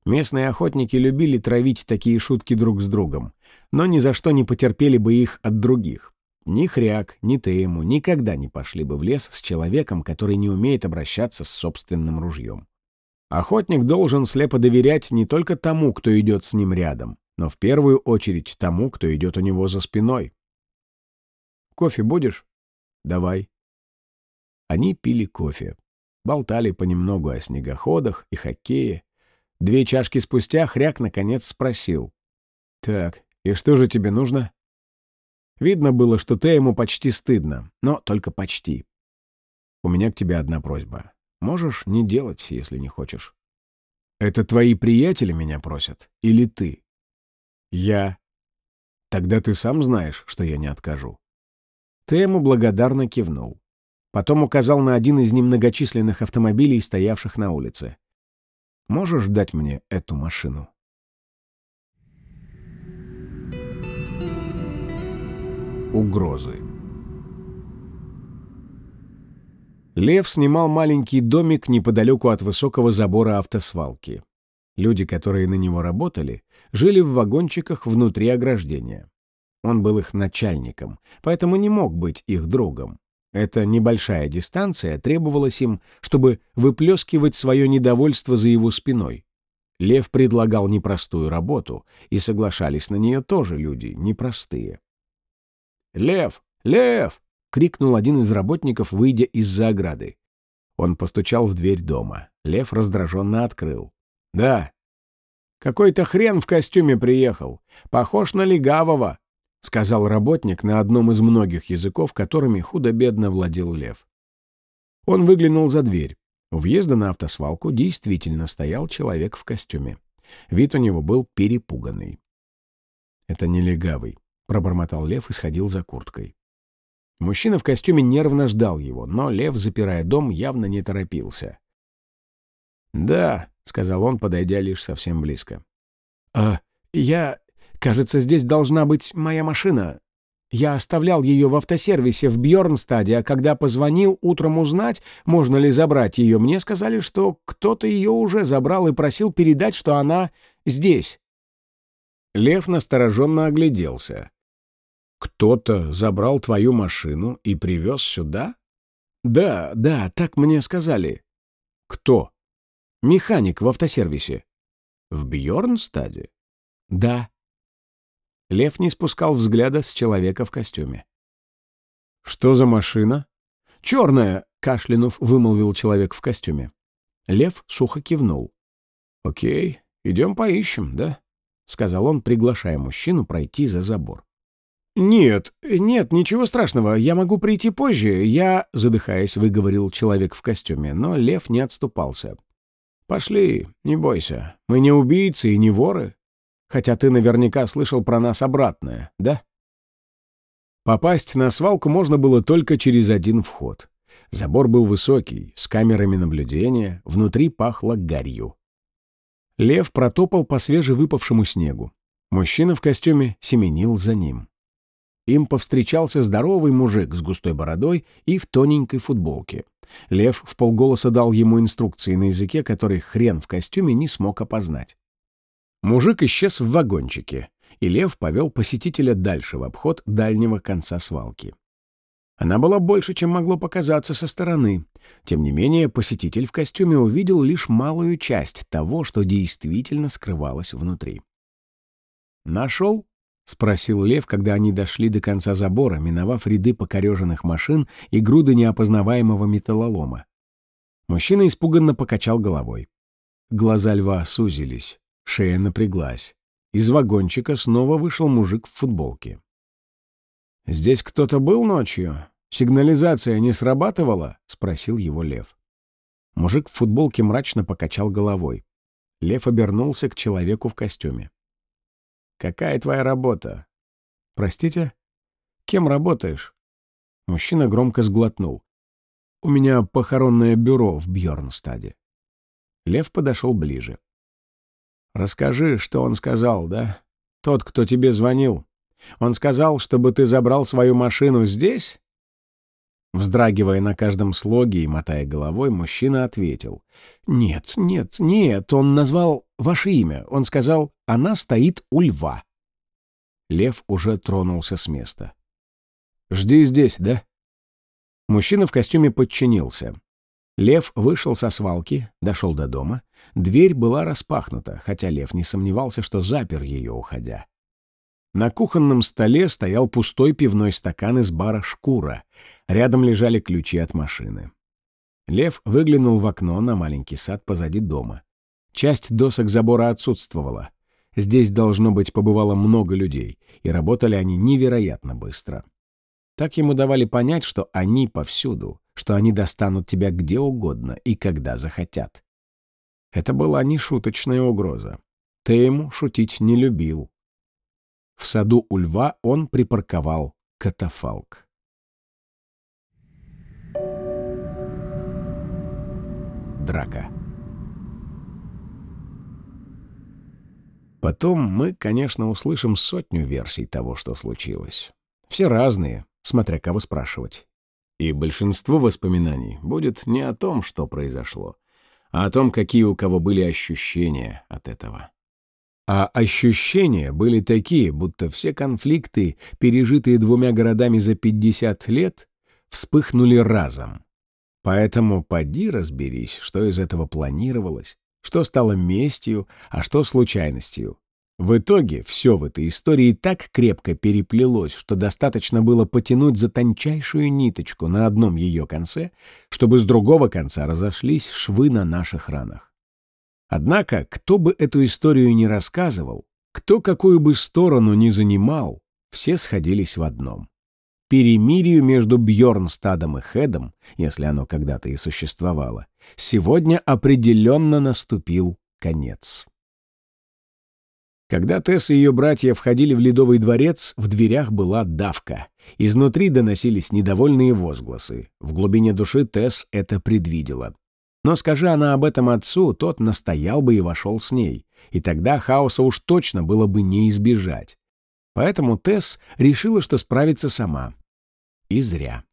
Местные охотники любили травить такие шутки друг с другом, но ни за что не потерпели бы их от других. Ни Хряк, ни Тейму никогда не пошли бы в лес с человеком, который не умеет обращаться с собственным ружьем. Охотник должен слепо доверять не только тому, кто идет с ним рядом, но в первую очередь тому, кто идет у него за спиной. «Кофе будешь?» «Давай». Они пили кофе, болтали понемногу о снегоходах и хоккее. 2 чашки спустя Хряк наконец спросил: «Так, и что же тебе нужно?» Видно было, что Тейму почти стыдно, но только почти. «У меня к тебе одна просьба. Можешь не делать, если не хочешь». «Это твои приятели меня просят? Или ты?» «Я». «Тогда ты сам знаешь, что я не откажу». Тейму благодарно кивнул. Потом указал на один из немногочисленных автомобилей, стоявших на улице. «Можешь дать мне эту машину?» Угрозы. Лев снимал маленький домик неподалеку от высокого забора автосвалки. Люди, которые на него работали, жили в вагончиках внутри ограждения. Он был их начальником, поэтому не мог быть их другом. Эта небольшая дистанция требовалась им, чтобы выплескивать свое недовольство за его спиной. Лев предлагал непростую работу, и соглашались на нее тоже люди непростые. «Лев! Лев!» — крикнул один из работников, выйдя из-за ограды. Он постучал в дверь дома. Лев раздраженно открыл. «Да». «Какой-то хрен в костюме приехал. Похож на легавого», — сказал работник на одном из многих языков, которыми худо-бедно владел Лев. Он выглянул за дверь. У въезда на автосвалку действительно стоял человек в костюме. Вид у него был перепуганный. «Это не легавый», — пробормотал Лев и сходил за курткой. Мужчина в костюме нервно ждал его, но Лев, запирая дом, явно не торопился. «Да», — сказал он, подойдя лишь совсем близко. Кажется, здесь должна быть моя машина. Я оставлял ее в автосервисе в Бьорнстаде, а когда позвонил утром узнать, можно ли забрать ее, мне сказали, что кто-то ее уже забрал и просил передать, что она здесь». Лев настороженно огляделся. «Кто-то забрал твою машину и привез сюда?» «Да, так мне сказали». «Кто?» «Механик в автосервисе». «В Бьорнстаде?» «Да». Лев не спускал взгляда с человека в костюме. «Что за машина?» «Черная», — кашлянув, вымолвил человек в костюме. Лев сухо кивнул. «Окей, идем поищем, да?» — сказал он, приглашая мужчину пройти за забор. «Нет, ничего страшного, я могу прийти позже, задыхаясь, выговорил человек в костюме, но Лев не отступался. «Пошли, не бойся, мы не убийцы и не воры. Хотя ты наверняка слышал про нас обратное, да?» Попасть на свалку можно было только через один вход. Забор был высокий, с камерами наблюдения, внутри пахло гарью. Лев протопал по свежевыпавшему снегу. Мужчина в костюме семенил за ним. Им повстречался здоровый мужик с густой бородой и в тоненькой футболке. Лев вполголоса дал ему инструкции на языке, который хрен в костюме не смог опознать. Мужик исчез в вагончике, и Лев повел посетителя дальше в обход дальнего конца свалки. Она была больше, чем могло показаться со стороны. Тем не менее, посетитель в костюме увидел лишь малую часть того, что действительно скрывалось внутри. «Нашел?» — спросил Лев, когда они дошли до конца забора, миновав ряды покореженных машин и груды неопознаваемого металлолома. Мужчина испуганно покачал головой. Глаза Льва сузились, шея напряглась. Из вагончика снова вышел мужик в футболке. «Здесь кто-то был ночью? Сигнализация не срабатывала?» — спросил его Лев. Мужик в футболке мрачно покачал головой. Лев обернулся к человеку в костюме. «Какая твоя работа?» «Простите? Кем работаешь?» Мужчина громко сглотнул. «У меня похоронное бюро в Бьорнстаде». Лев подошел ближе. «Расскажи, что он сказал, да? Тот, кто тебе звонил. Он сказал, чтобы ты забрал свою машину здесь?» Вздрагивая на каждом слоге и мотая головой, мужчина ответил: «Нет, нет, нет, он назвал ваше имя. Он сказал, она стоит у льва». Лев уже тронулся с места. «Жди здесь, да?» Мужчина в костюме подчинился. Лев вышел со свалки, дошел до дома. Дверь была распахнута, хотя Лев не сомневался, что запер ее, уходя. На кухонном столе стоял пустой пивной стакан из бара «Шкура». Рядом лежали ключи от машины. Лев выглянул в окно на маленький сад позади дома. Часть досок забора отсутствовала. Здесь, должно быть, побывало много людей, и работали они невероятно быстро. Так ему давали понять, что они повсюду, что они достанут тебя где угодно и когда захотят. Это была не шуточная угроза. Тейму шутить не любил. В саду у льва он припарковал катафалк. Драка. Потом мы, конечно, услышим сотню версий того, что случилось. Все разные, смотря кого спрашивать. И большинство воспоминаний будет не о том, что произошло, а о том, какие у кого были ощущения от этого. А ощущения были такие, будто все конфликты, пережитые двумя городами за 50 лет, вспыхнули разом. Поэтому поди разберись, что из этого планировалось, что стало местью, а что случайностью. В итоге все в этой истории так крепко переплелось, что достаточно было потянуть за тончайшую ниточку на одном ее конце, чтобы с другого конца разошлись швы на наших ранах. Однако, кто бы эту историю ни рассказывал, кто какую бы сторону ни занимал, все сходились в одном. Перемирию между Бьорнстадом и Хедом, если оно когда-то и существовало, сегодня определенно наступил конец. Когда Тесс и ее братья входили в Ледовый дворец, в дверях была давка. Изнутри доносились недовольные возгласы. В глубине души Тесс это предвидела. Но скажи она об этом отцу, тот настоял бы и вошел с ней, и тогда хаоса уж точно было бы не избежать. Поэтому Тесс решила, что справится сама. И зря.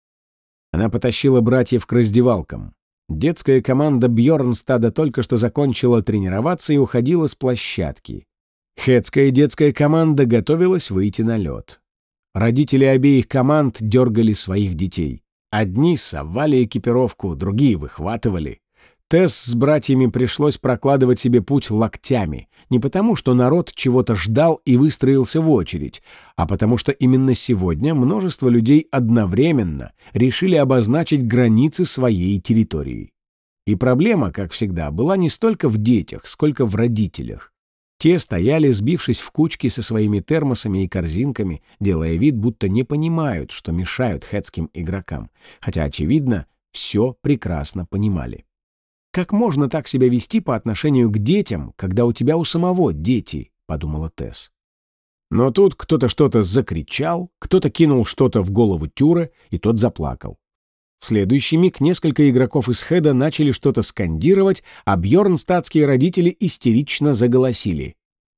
Она потащила братьев к раздевалкам. Детская команда Бьорнстада только что закончила тренироваться и уходила с площадки. Хедская детская команда готовилась выйти на лед. Родители обеих команд дергали своих детей. Одни совали экипировку, другие выхватывали. Тесс с братьями пришлось прокладывать себе путь локтями, не потому, что народ чего-то ждал и выстроился в очередь, а потому что именно сегодня множество людей одновременно решили обозначить границы своей территории. И проблема, как всегда, была не столько в детях, сколько в родителях. Те стояли, сбившись в кучки со своими термосами и корзинками, делая вид, будто не понимают, что мешают хедским игрокам, хотя, очевидно, все прекрасно понимали. «Как можно так себя вести по отношению к детям, когда у тебя у самого дети?» — подумала Тесс. Но тут кто-то что-то закричал, кто-то кинул что-то в голову Тюре, и тот заплакал. В следующий миг несколько игроков из Хеда начали что-то скандировать, а бьорнстадские родители истерично заголосили.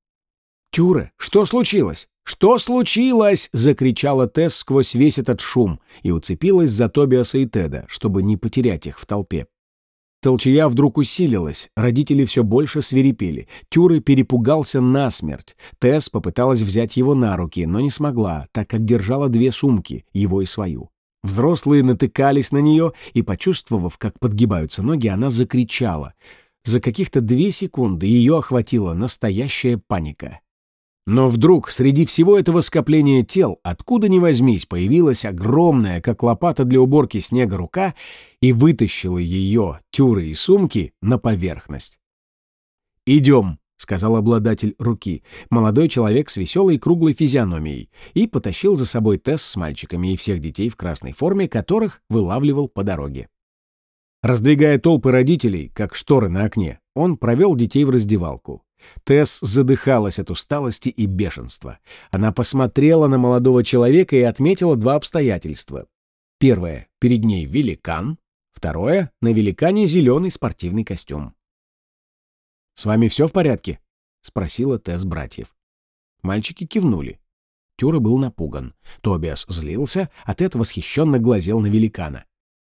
«Тюре, что случилось? Что случилось?» — закричала Тесс сквозь весь этот шум и уцепилась за Тобиаса и Теда, чтобы не потерять их в толпе. Толчая вдруг усилилась, родители все больше свирепели. Тюре перепугался насмерть. Тесс попыталась взять его на руки, но не смогла, так как держала две сумки, его и свою. Взрослые натыкались на нее, и, почувствовав, как подгибаются ноги, она закричала. За каких-то 2 секунды ее охватила настоящая паника. Но вдруг среди всего этого скопления тел, откуда ни возьмись, появилась огромная, как лопата для уборки снега, рука и вытащила ее, Тюре и сумки, на поверхность. «Идем», — сказал обладатель руки, молодой человек с веселой круглой физиономией, и потащил за собой Тесс с мальчиками и всех детей в красной форме, которых вылавливал по дороге. Раздвигая толпы родителей, как шторы на окне, он провел детей в раздевалку. Тесс задыхалась от усталости и бешенства. Она посмотрела на молодого человека и отметила 2 обстоятельства. Первое — перед ней великан. Второе — на великане зеленый спортивный костюм. «С вами все в порядке?» — спросила Тесс братьев. Мальчики кивнули. Тюре был напуган. Тобиас злился, а Тед восхищенно глазел на великана.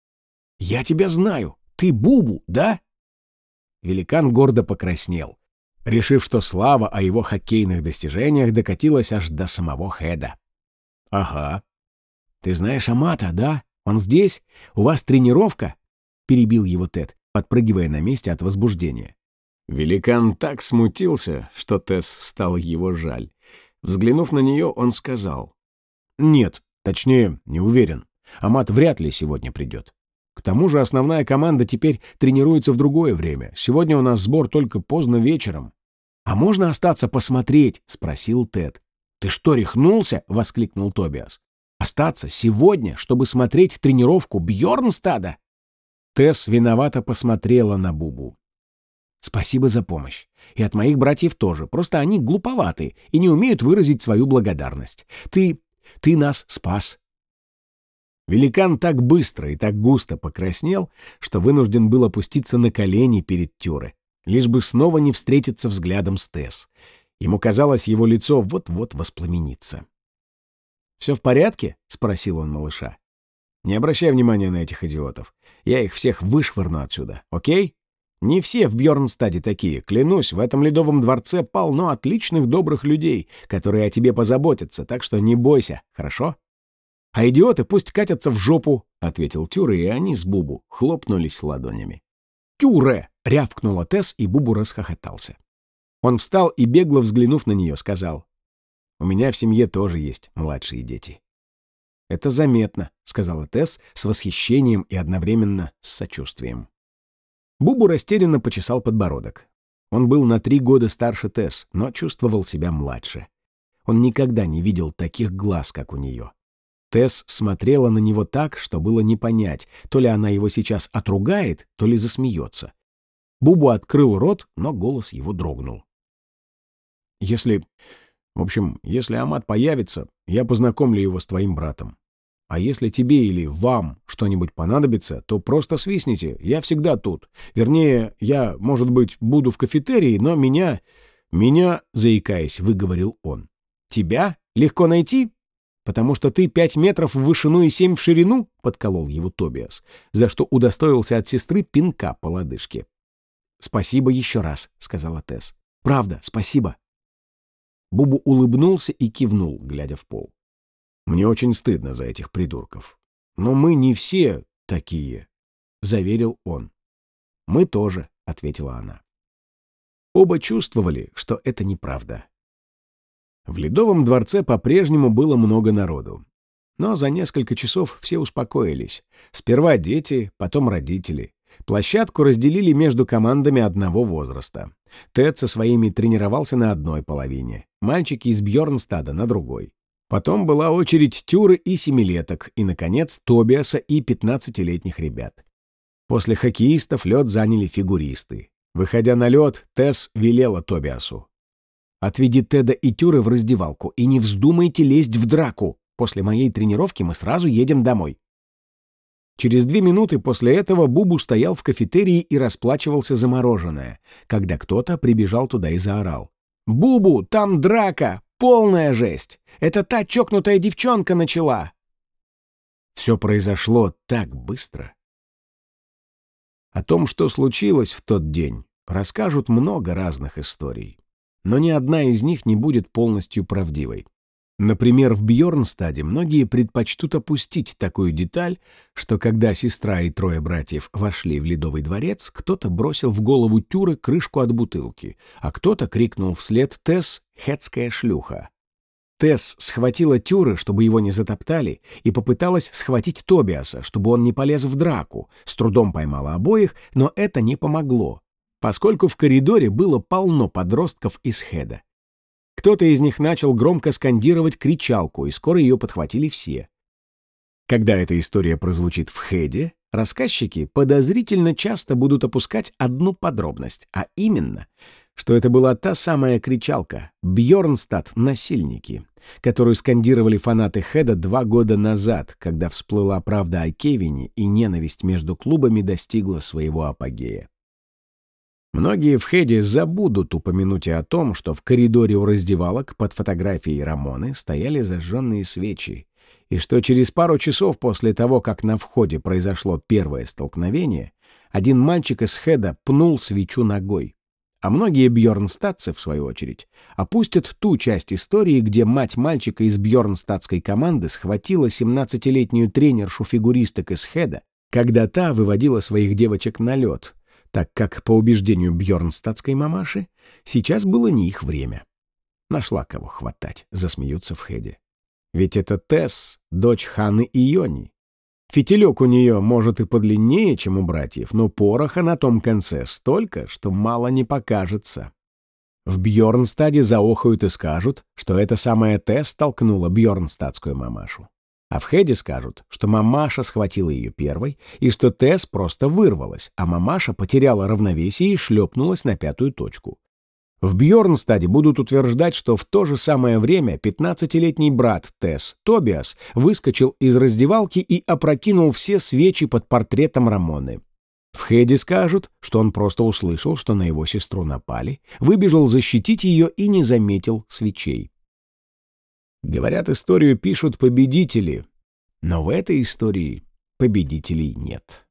«Я тебя знаю! Ты Бубу, да?» Великан гордо покраснел, решив, что слава о его хоккейных достижениях докатилась аж до самого Хеда. «Ага. Ты знаешь Амата, да? Он здесь? У вас тренировка?» — перебил его Тед, подпрыгивая на месте от возбуждения. Великан так смутился, что Тесс стал его жаль. Взглянув на нее, он сказал: «Нет, точнее, не уверен. Амат вряд ли сегодня придет. К тому же основная команда теперь тренируется в другое время. Сегодня у нас сбор только поздно вечером». «А можно остаться посмотреть?» — спросил Тед. «Ты что, рехнулся?» — воскликнул Тобиас. «Остаться сегодня, чтобы смотреть тренировку Бьорнстада?» Тесс виновато посмотрела на Бубу. «Спасибо за помощь. И от моих братьев тоже. Просто они глуповаты и не умеют выразить свою благодарность. Ты нас спас». Великан так быстро и так густо покраснел, что вынужден был опуститься на колени перед Тюре, лишь бы снова не встретиться взглядом с Тесс. Ему казалось, его лицо вот-вот воспламенится. «Все в порядке?» — спросил он малыша. «Не обращай внимания на этих идиотов. Я их всех вышвырну отсюда, окей? Не все в Бьорнстаде такие. Клянусь, в этом ледовом дворце полно отличных добрых людей, которые о тебе позаботятся, так что не бойся, хорошо?» «А идиоты пусть катятся в жопу», — ответил Тюре, и они с Бубу хлопнулись ладонями. «Тюре!» — рявкнула Тесс, и Бубу расхохотался. Он встал и, бегло взглянув на нее, сказал: «У меня в семье тоже есть младшие дети». «Это заметно», — сказала Тесс с восхищением и одновременно с сочувствием. Бубу растерянно почесал подбородок. Он был на 3 года старше Тесс, но чувствовал себя младше. Он никогда не видел таких глаз, как у нее. Тесс смотрела на него так, что было не понять, то ли она его сейчас отругает, то ли засмеется. Бубу открыл рот, но голос его дрогнул. Если Амат появится, я познакомлю его с твоим братом. А если тебе или вам что-нибудь понадобится, то просто свистните, я всегда тут. Вернее, я, может быть, буду в кафетерии, но меня, заикаясь, выговорил он. Тебя легко найти? Потому что ты 5 метров в вышину и 7 в ширину, подколол его Тобиас, за что удостоился от сестры пинка по лодыжке. «Спасибо еще раз», — сказала Тесс. «Правда, спасибо». Бубу улыбнулся и кивнул, глядя в пол. «Мне очень стыдно за этих придурков. Но мы не все такие», — заверил он. «Мы тоже», — ответила она. Оба чувствовали, что это неправда. В Ледовом дворце по-прежнему было много народу. Но за несколько часов все успокоились. Сперва дети, потом родители. Площадку разделили между командами одного возраста. Тед со своими тренировался на одной половине, мальчики из Бьорнстада на другой. Потом была очередь Тюры и 7-леток, и, наконец, Тобиаса и 15-летних ребят. После хоккеистов лед заняли фигуристы. Выходя на лед, Тесс велела Тобиасу: «Отведи Теда и Тюры в раздевалку и не вздумайте лезть в драку. После моей тренировки мы сразу едем домой». Через 2 минуты после этого Бубу стоял в кафетерии и расплачивался за мороженое, когда кто-то прибежал туда и заорал: «Бубу, там драка! Полная жесть! Это та чокнутая девчонка начала!» Все произошло так быстро. О том, что случилось в тот день, расскажут много разных историй. Но ни одна из них не будет полностью правдивой. Например, в Бьорнстаде многие предпочтут опустить такую деталь, что когда сестра и 3 братьев вошли в Ледовый дворец, кто-то бросил в голову Тюры крышку от бутылки, а кто-то крикнул вслед Тесс «Хетская шлюха». Тесс схватила Тюры, чтобы его не затоптали, и попыталась схватить Тобиаса, чтобы он не полез в драку, с трудом поймала обоих, но это не помогло, поскольку в коридоре было полно подростков из Хеда. Кто-то из них начал громко скандировать кричалку, и скоро ее подхватили все. Когда эта история прозвучит в Хеде, рассказчики подозрительно часто будут опускать одну подробность, а именно, что это была та самая кричалка «Бьорнстад-насильники», которую скандировали фанаты Хеда 2 года назад, когда всплыла правда о Кевине и ненависть между клубами достигла своего апогея. Многие в Хеде забудут упомянуть и о том, что в коридоре у раздевалок под фотографией Рамоны стояли зажженные свечи, и что через пару часов после того, как на входе произошло первое столкновение, один мальчик из Хеда пнул свечу ногой. А многие бьорнстадцы, в свою очередь, опустят ту часть истории, где мать мальчика из бьорнстадской команды схватила 17-летнюю тренершу фигуристок из Хеда, когда та выводила своих девочек на лед, так как, по убеждению бьорнстадской мамаши, сейчас было не их время. Нашла кого хватать, засмеются в Хеде. Ведь это Тесс, дочь Ханны и Йони. Фитилек у нее, может, и подлиннее, чем у братьев, но пороха на том конце столько, что мало не покажется. В Бьорнстаде заохают и скажут, что эта самая Тесс толкнула бьорнстадскую мамашу. А в Хеде скажут, что мамаша схватила ее первой, и что Тесс просто вырвалась, а мамаша потеряла равновесие и шлепнулась на пятую точку. В Бьорнстаде будут утверждать, что в то же самое время 15-летний брат Тесс, Тобиас, выскочил из раздевалки и опрокинул все свечи под портретом Рамоны. В Хеде скажут, что он просто услышал, что на его сестру напали, выбежал защитить ее и не заметил свечей. Говорят, историю пишут победители, но в этой истории победителей нет.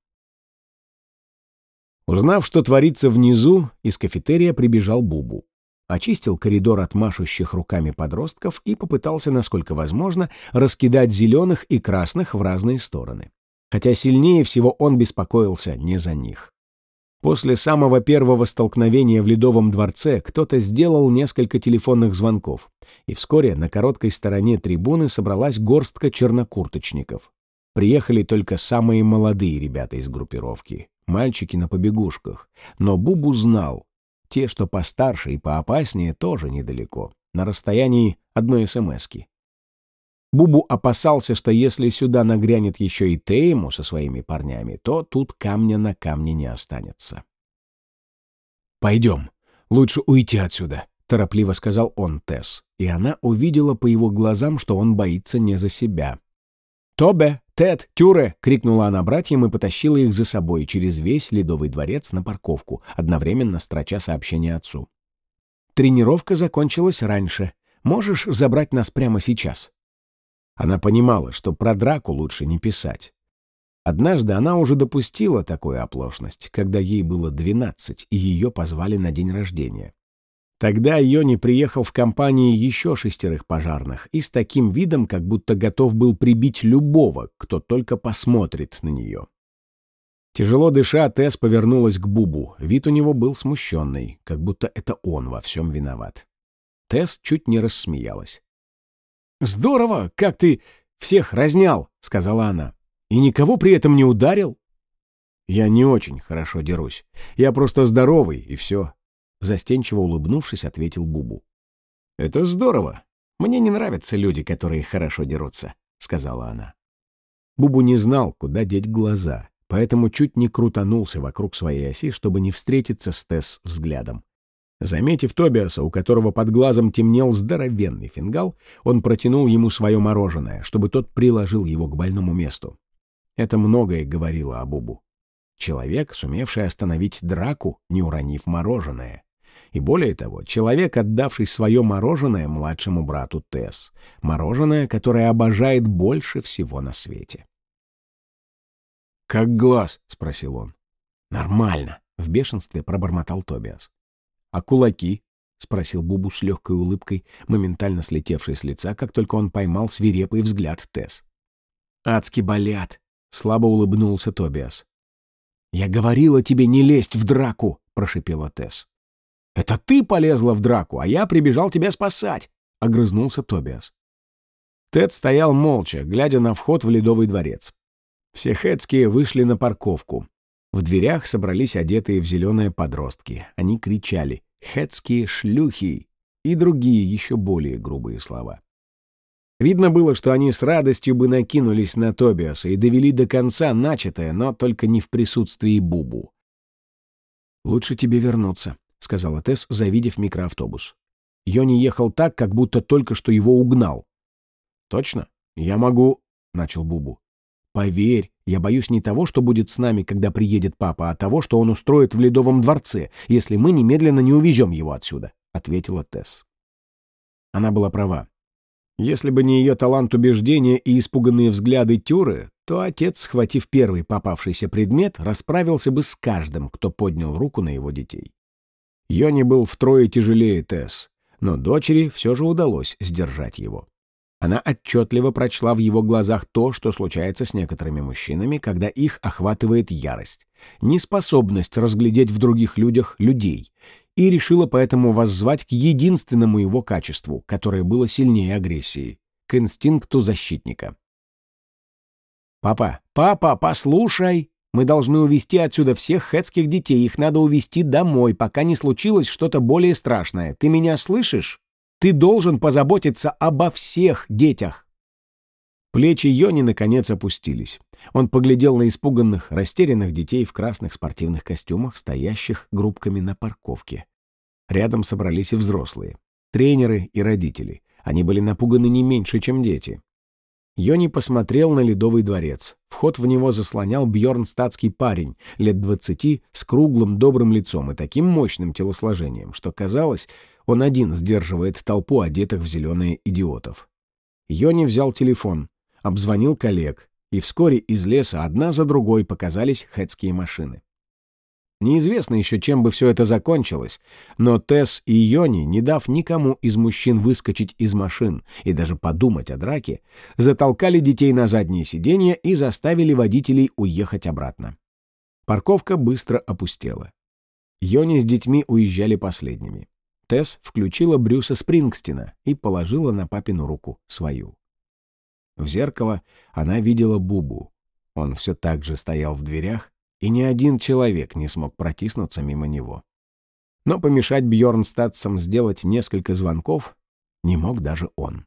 Узнав, что творится внизу, из кафетерия прибежал Бубу. Очистил коридор от машущих руками подростков и попытался, насколько возможно, раскидать зеленых и красных в разные стороны. Хотя сильнее всего он беспокоился не за них. После самого первого столкновения в Ледовом дворце кто-то сделал несколько телефонных звонков, и вскоре на короткой стороне трибуны собралась горстка чернокурточников. Приехали только самые молодые ребята из группировки, мальчики на побегушках, но Бубу знал, те, что постарше и поопаснее, тоже недалеко, на расстоянии одной СМСки. Бубу опасался, что если сюда нагрянет еще и Тейму со своими парнями, то тут камня на камне не останется. «Пойдем, лучше уйти отсюда», — торопливо сказал он Тесс, и она увидела по его глазам, что он боится не за себя. «Тобе! Тед! Тюре!» — крикнула она братьям и потащила их за собой через весь Ледовый дворец на парковку, одновременно строча сообщение отцу. «Тренировка закончилась раньше. Можешь забрать нас прямо сейчас?» Она понимала, что про драку лучше не писать. Однажды она уже допустила такую оплошность, когда ей было 12, и ее позвали на день рождения. Тогда Йони приехал в компании еще 6 пожарных и с таким видом, как будто готов был прибить любого, кто только посмотрит на нее. Тяжело дыша, Тесс повернулась к Бубу. Вид у него был смущенный, как будто это он во всем виноват. Тесс чуть не рассмеялась. «Здорово, как ты всех разнял», — сказала она. «И никого при этом не ударил?» «Я не очень хорошо дерусь. Я просто здоровый, и все», — застенчиво улыбнувшись, ответил Бубу. «Это здорово. Мне не нравятся люди, которые хорошо дерутся», — сказала она. Бубу не знал, куда деть глаза, поэтому чуть не крутанулся вокруг своей оси, чтобы не встретиться с Тесс взглядом. Заметив Тобиаса, у которого под глазом темнел здоровенный фингал, он протянул ему свое мороженое, чтобы тот приложил его к больному месту. Это многое говорило о Бубу. Человек, сумевший остановить драку, не уронив мороженое. И более того, человек, отдавший свое мороженое младшему брату Тесс. Мороженое, которое обожает больше всего на свете. «Как глаз?» — спросил он. «Нормально», — в бешенстве пробормотал Тобиас. «А кулаки?» — спросил Бубу с легкой улыбкой, моментально слетевшей с лица, как только он поймал свирепый взгляд Тесс. «Адски болят», — слабо улыбнулся Тобиас. «Я говорила тебе не лезть в драку», — прошипела Тесс. «Это ты полезла в драку, а я прибежал тебя спасать», — огрызнулся Тобиас. Тед стоял молча, глядя на вход в Ледовый дворец. Все хедские вышли на парковку. В дверях собрались одетые в зеленые подростки. Они кричали «Хедские шлюхи!» и другие еще более грубые слова. Видно было, что они с радостью бы накинулись на Тобиаса и довели до конца начатое, но только не в присутствии Бубу. «Лучше тебе вернуться», — сказала Тесс, завидев микроавтобус. Йони ехал так, как будто только что его угнал. «Точно? Я могу...» — начал Бубу. «Поверь, Я боюсь не того, что будет с нами, когда приедет папа, а того, что он устроит в Ледовом дворце, если мы немедленно не увезем его отсюда», — ответила Тесс. Она была права. Если бы не ее талант убеждения и испуганные взгляды Тюры, то отец, схватив первый попавшийся предмет, расправился бы с каждым, кто поднял руку на его детей. Йони был втрое тяжелее Тесс, но дочери все же удалось сдержать его. Она отчетливо прочла в его глазах то, что случается с некоторыми мужчинами, когда их охватывает ярость, неспособность разглядеть в других людях людей, и решила поэтому воззвать к единственному его качеству, которое было сильнее агрессии — к инстинкту защитника. «Папа, послушай! Мы должны увезти отсюда всех хетских детей, их надо увезти домой, пока не случилось что-то более страшное. Ты меня слышишь? Ты должен позаботиться обо всех детях!» Плечи Йони наконец опустились. Он поглядел на испуганных, растерянных детей в красных спортивных костюмах, стоящих группками на парковке. Рядом собрались и взрослые, тренеры и родители. Они были напуганы не меньше, чем дети. Йони посмотрел на Ледовый дворец. Вход в него заслонял бьорнстадтский парень, лет 20, с круглым добрым лицом и таким мощным телосложением, что казалось, он один сдерживает толпу одетых в зеленые идиотов. Йони взял телефон, обзвонил коллег, и вскоре из леса одна за другой показались хетские машины. Неизвестно еще, чем бы все это закончилось, но Тесс и Йони, не дав никому из мужчин выскочить из машин и даже подумать о драке, затолкали детей на задние сиденья и заставили водителей уехать обратно. Парковка быстро опустела. Йони с детьми уезжали последними. Тесс включила Брюса Спрингстина и положила на папину руку свою. В зеркало она видела Бубу. Он все так же стоял в дверях, и ни один человек не смог протиснуться мимо него. Но помешать бьорнстадцам сделать несколько звонков не мог даже он.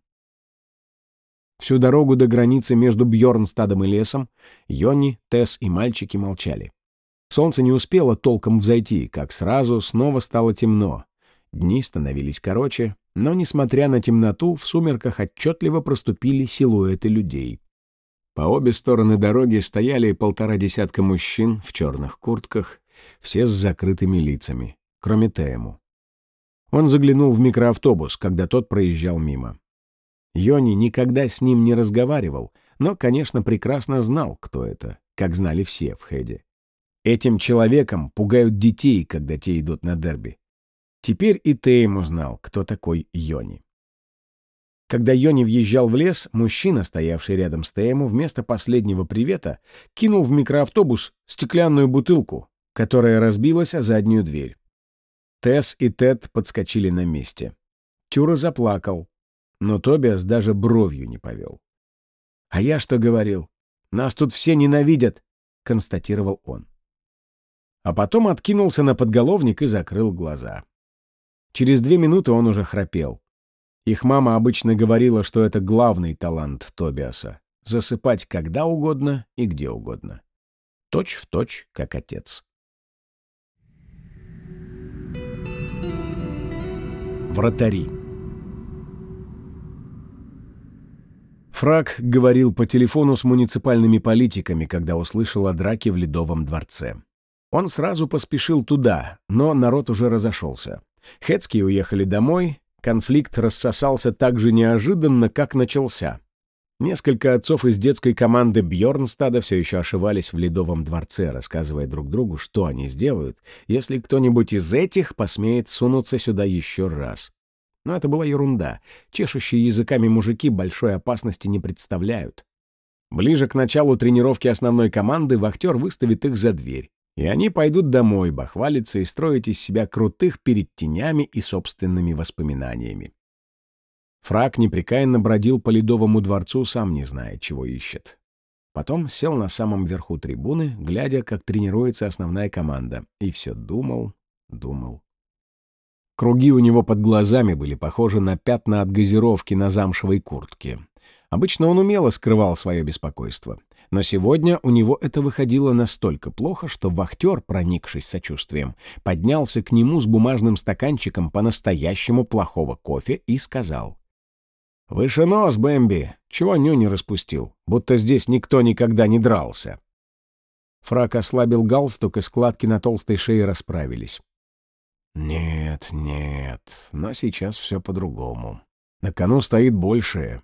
Всю дорогу до границы между Бьорнстадом и лесом Йони, Тесс и мальчики молчали. Солнце не успело толком взойти, как сразу снова стало темно. Дни становились короче, но, несмотря на темноту, в сумерках отчетливо проступили силуэты людей. По обе стороны дороги стояли 1,5 десятка мужчин в черных куртках, все с закрытыми лицами, кроме Теему. Он заглянул в микроавтобус, когда тот проезжал мимо. Йони никогда с ним не разговаривал, но, конечно, прекрасно знал, кто это, как знали все в Хеде. Этим человеком пугают детей, когда те идут на дерби. Теперь и Теем узнал, кто такой Йони. Когда Йони въезжал в лес, мужчина, стоявший рядом с Теему, вместо последнего привета кинул в микроавтобус стеклянную бутылку, которая разбилась о заднюю дверь. Тесс и Тед подскочили на месте. Тюра заплакал, но Тобиас даже бровью не повел. «А я что говорил? Нас тут все ненавидят», — констатировал он. А потом откинулся на подголовник и закрыл глаза. Через 2 минуты он уже храпел. Их мама обычно говорила, что это главный талант Тобиаса — засыпать когда угодно и где угодно. Точь в точь, как отец. Вратари. Фрак говорил по телефону с муниципальными политиками, когда услышал о драке в Ледовом дворце. Он сразу поспешил туда, но народ уже разошелся. Хетские уехали домой, конфликт рассосался так же неожиданно, как начался. Несколько отцов из детской команды Бьорнстада все еще ошивались в Ледовом дворце, рассказывая друг другу, что они сделают, если кто-нибудь из этих посмеет сунуться сюда еще раз. Но это была ерунда. Чешущие языками мужики большой опасности не представляют. Ближе к началу тренировки основной команды вахтер выставит их за дверь, и они пойдут домой бахвалиться и строить из себя крутых перед тенями и собственными воспоминаниями. Фрак непрекаянно бродил по Ледовому дворцу, сам не зная, чего ищет. Потом сел на самом верху трибуны, глядя, как тренируется основная команда, и все думал. Круги у него под глазами были похожи на пятна от газировки на замшевой куртке. Обычно он умело скрывал свое беспокойство. Но сегодня у него это выходило настолько плохо, что вахтер, проникшись сочувствием, поднялся к нему с бумажным стаканчиком по-настоящему плохого кофе и сказал: «Выше нос, Бэмби! Чего нюни распустил? Будто здесь никто никогда не дрался!» Фрак ослабил галстук, и складки на толстой шее расправились. Нет, но сейчас все по-другому. На кону стоит большее.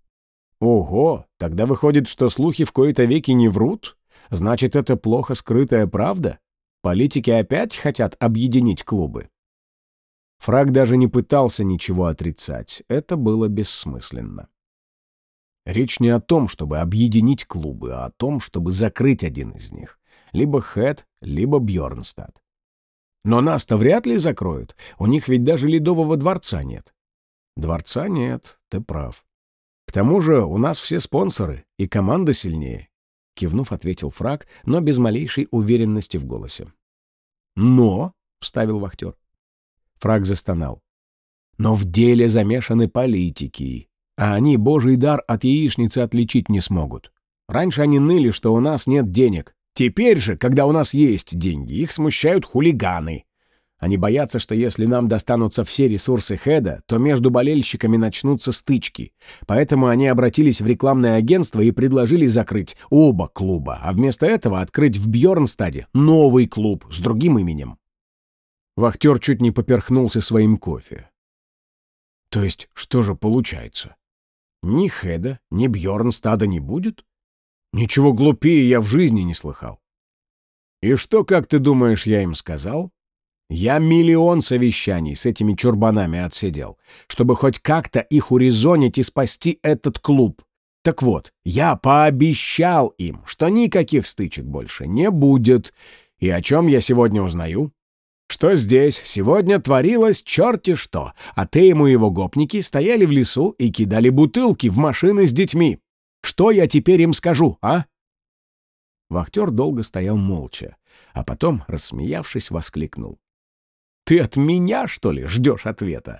Ого, тогда выходит, что слухи в кои-то веки не врут? Значит, это плохо скрытая правда? Политики опять хотят объединить клубы? Фрак даже не пытался ничего отрицать. Это было бессмысленно. Речь не о том, чтобы объединить клубы, а о том, чтобы закрыть один из них. Либо Хэт, либо Бьорнстад. Но нас-то вряд ли закроют. У них ведь даже Ледового дворца нет. Дворца нет, ты прав. К тому же у нас все спонсоры, и команда сильнее. Кивнув, ответил Фрак, но без малейшей уверенности в голосе. «Но», — вставил вахтер. Фрак застонал. «Но в деле замешаны политики, а они божий дар от яичницы отличить не смогут. Раньше они ныли, что у нас нет денег. Теперь же, когда у нас есть деньги, их смущают хулиганы. Они боятся, что если нам достанутся все ресурсы Хэда, то между болельщиками начнутся стычки. Поэтому они обратились в рекламное агентство и предложили закрыть оба клуба, а вместо этого открыть в Бьорнстаде новый клуб с другим именем». Вахтер чуть не поперхнулся своим кофе. То есть, что же получается? Ни Хэда, ни Бьорнстада не будет? Ничего глупее я в жизни не слыхал. И что, как ты думаешь, я им сказал? Я миллион совещаний с этими чурбанами отсидел, чтобы хоть как-то их урезонить и спасти этот клуб. Так вот, я пообещал им, что никаких стычек больше не будет. И о чем я сегодня узнаю? Что здесь сегодня творилось черти что, а Тейму и его гопники стояли в лесу и кидали бутылки в машины с детьми. Что я теперь им скажу, а?» Вахтер долго стоял молча, а потом, рассмеявшись, воскликнул. «Ты от меня, что ли, ждешь ответа?»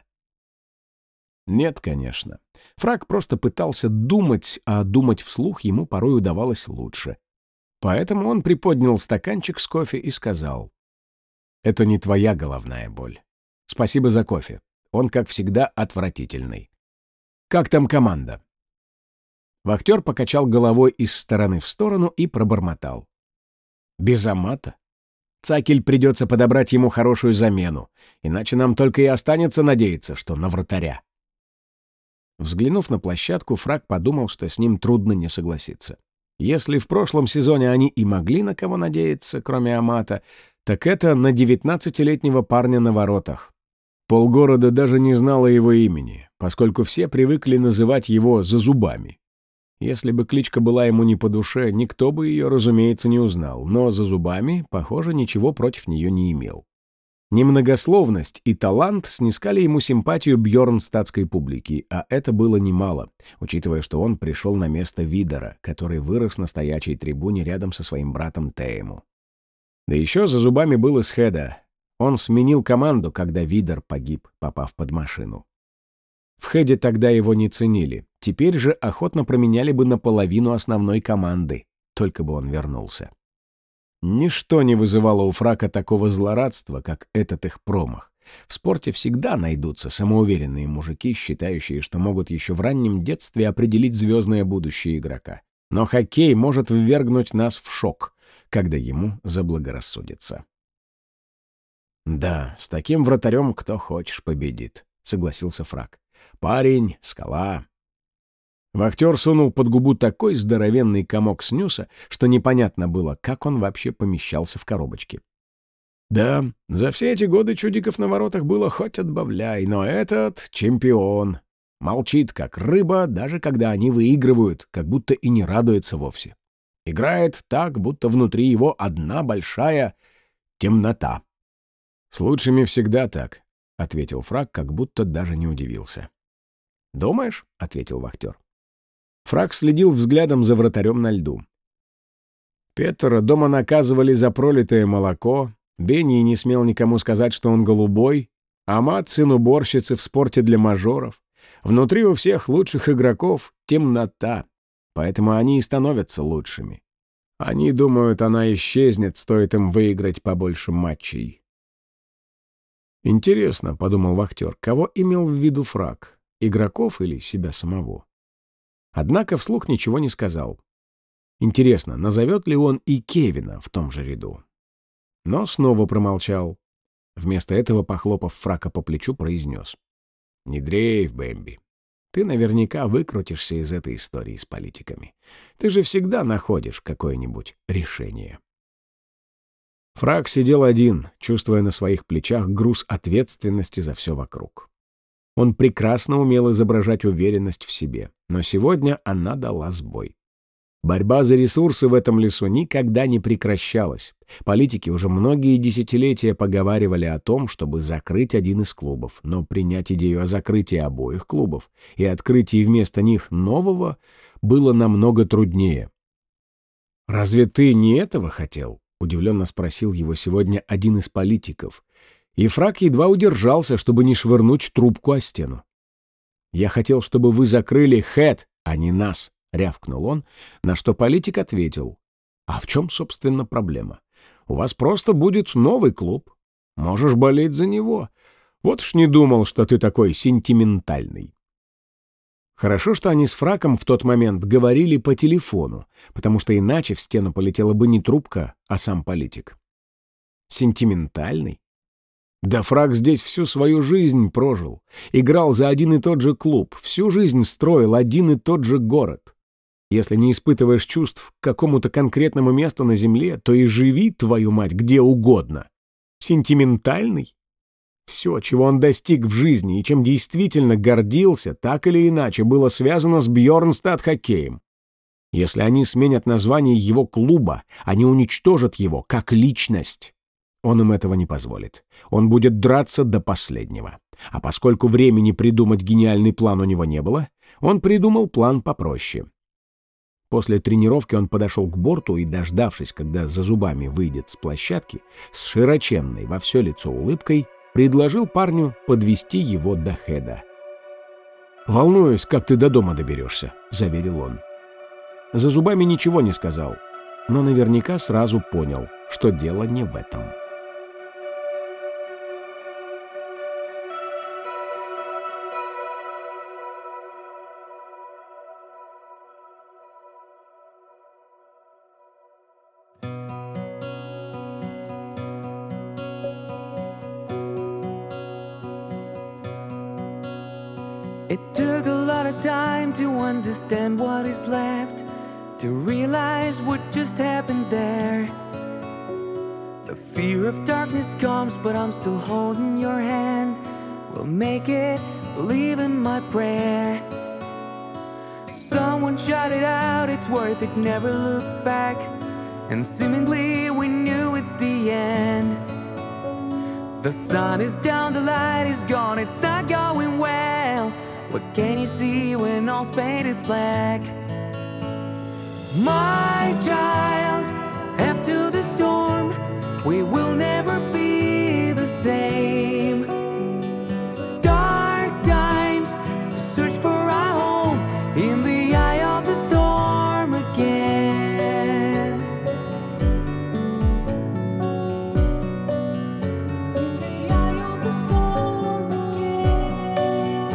Нет, конечно. Фрак просто пытался думать, а думать вслух ему порой удавалось лучше. Поэтому он приподнял стаканчик с кофе и сказал: «Это не твоя головная боль. Спасибо за кофе. Он, как всегда, отвратительный. Как там команда?» Вахтер покачал головой из стороны в сторону и пробормотал: «Без Амата? Цакель придется подобрать ему хорошую замену, иначе нам только и останется надеяться, что на вратаря». Взглянув на площадку, Фрак подумал, что с ним трудно не согласиться. Если в прошлом сезоне они и могли на кого надеяться, кроме Амата, так это на 19-летнего парня на воротах. Полгорода даже не знало его имени, поскольку все привыкли называть его «за зубами». Если бы кличка была ему не по душе, никто бы ее, разумеется, не узнал, но «за зубами», похоже, ничего против нее не имел. Немногословность и талант снискали ему симпатию бьорнстадской публики, а это было немало, учитывая, что он пришел на место Видера, который вырос на стоячей трибуне рядом со своим братом Тейму. Да еще за зубами был из Хэда. Он сменил команду, когда Видер погиб, попав под машину. В Хэде тогда его не ценили, теперь же охотно променяли бы на половину основной команды, только бы он вернулся. Ничто не вызывало у Фрака такого злорадства, как этот их промах. В спорте всегда найдутся самоуверенные мужики, считающие, что могут еще в раннем детстве определить звездное будущее игрока. Но хоккей может ввергнуть нас в шок, когда ему заблагорассудится. «Да, с таким вратарем кто хочешь победит», — согласился Фрак. «Парень, скала». Вахтер сунул под губу такой здоровенный комок снюса, что непонятно было, как он вообще помещался в коробочке. Да, за все эти годы чудиков на воротах было хоть отбавляй, но этот чемпион. Молчит, как рыба, даже когда они выигрывают, как будто и не радуется вовсе. Играет так, будто внутри его одна большая темнота. «С лучшими всегда так», — ответил Фрак, как будто даже не удивился. «Думаешь?» — ответил вахтер. Фрак следил взглядом за вратарем на льду. Петера дома наказывали за пролитое молоко, Бенни не смел никому сказать, что он голубой, Амат — сын уборщицы в спорте для мажоров. Внутри у всех лучших игроков темнота, поэтому они и становятся лучшими. Они думают, она исчезнет, стоит им выиграть побольше матчей. «Интересно», — подумал вахтер, — кого имел в виду Фрак, игроков или себя самого? Однако вслух ничего не сказал. Интересно, назовет ли он и Кевина в том же ряду? Но снова промолчал. Вместо этого, похлопав Фрака по плечу, произнес: «Не дрейф, Бэмби. Ты наверняка выкрутишься из этой истории с политиками. Ты же всегда находишь какое-нибудь решение». Фрак сидел один, чувствуя на своих плечах груз ответственности за все вокруг. Он прекрасно умел изображать уверенность в себе, но сегодня она дала сбой. Борьба за ресурсы в этом лесу никогда не прекращалась. Политики уже многие десятилетия поговаривали о том, чтобы закрыть один из клубов, но принять идею о закрытии обоих клубов и открытии вместо них нового было намного труднее. «Разве ты не этого хотел?» — удивленно спросил его сегодня один из политиков. И Фрак едва удержался, чтобы не швырнуть трубку о стену. «Я хотел, чтобы вы закрыли Хэт, а не нас», — рявкнул он, на что политик ответил: «А в чем, собственно, проблема? У вас просто будет новый клуб. Можешь болеть за него. Вот уж не думал, что ты такой сентиментальный». Хорошо, что они с Фраком в тот момент говорили по телефону, потому что иначе в стену полетела бы не трубка, а сам политик. Сентиментальный? Да Фрак здесь всю свою жизнь прожил. Играл за один и тот же клуб, всю жизнь строил один и тот же город. Если не испытываешь чувств к какому-то конкретному месту на земле, то и живи, твою мать, где угодно. Сентиментальный? Все, чего он достиг в жизни и чем действительно гордился, так или иначе было связано с Бьорнстад-хоккеем. Если они сменят название его клуба, они уничтожат его как личность. Он им этого не позволит. Он будет драться до последнего. А поскольку времени придумать гениальный план у него не было, он придумал план попроще. После тренировки он подошел к борту и, дождавшись, когда за зубами выйдет с площадки, с широченной во все лицо улыбкой, предложил парню подвести его до Хэда. «Волнуюсь, как ты до дома доберешься», — заверил он. За зубами ничего не сказал, но наверняка сразу понял, что дело не в этом.
It took a lot of time to understand what is left, to realize what just happened there. The fear of darkness comes, but I'm still holding your hand. We'll make it, believe in my prayer. Someone shout it out, it's worth it, never look back. And seemingly we knew it's the end. The sun is down, the light is gone, it's not going well. What can you see when all's painted black? My child, after the storm, we will never be the same. Dark times, we search for our home in the eye of the storm again. In the eye of the storm again.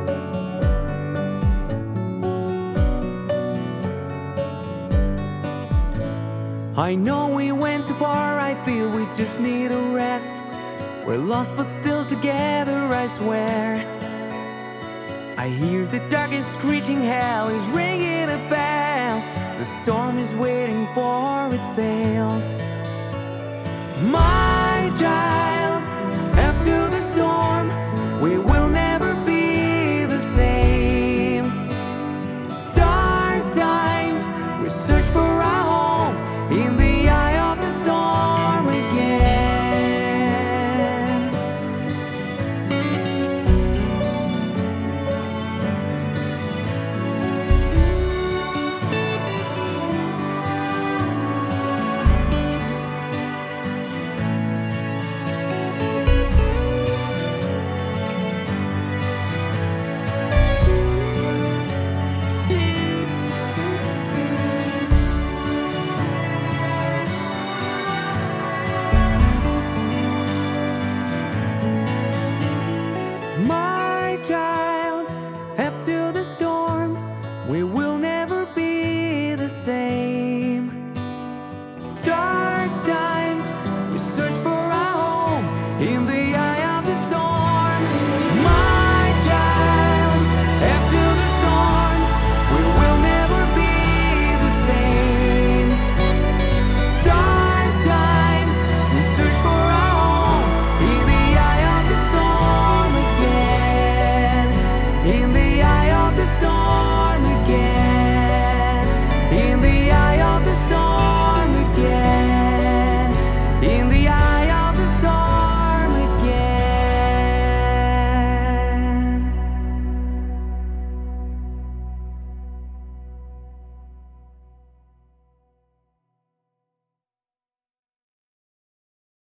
I know we went too far, I feel we just need a rest. We're lost but still together, I swear. I hear the darkest screeching, hell is ringing a bell. The storm is waiting for its sails. My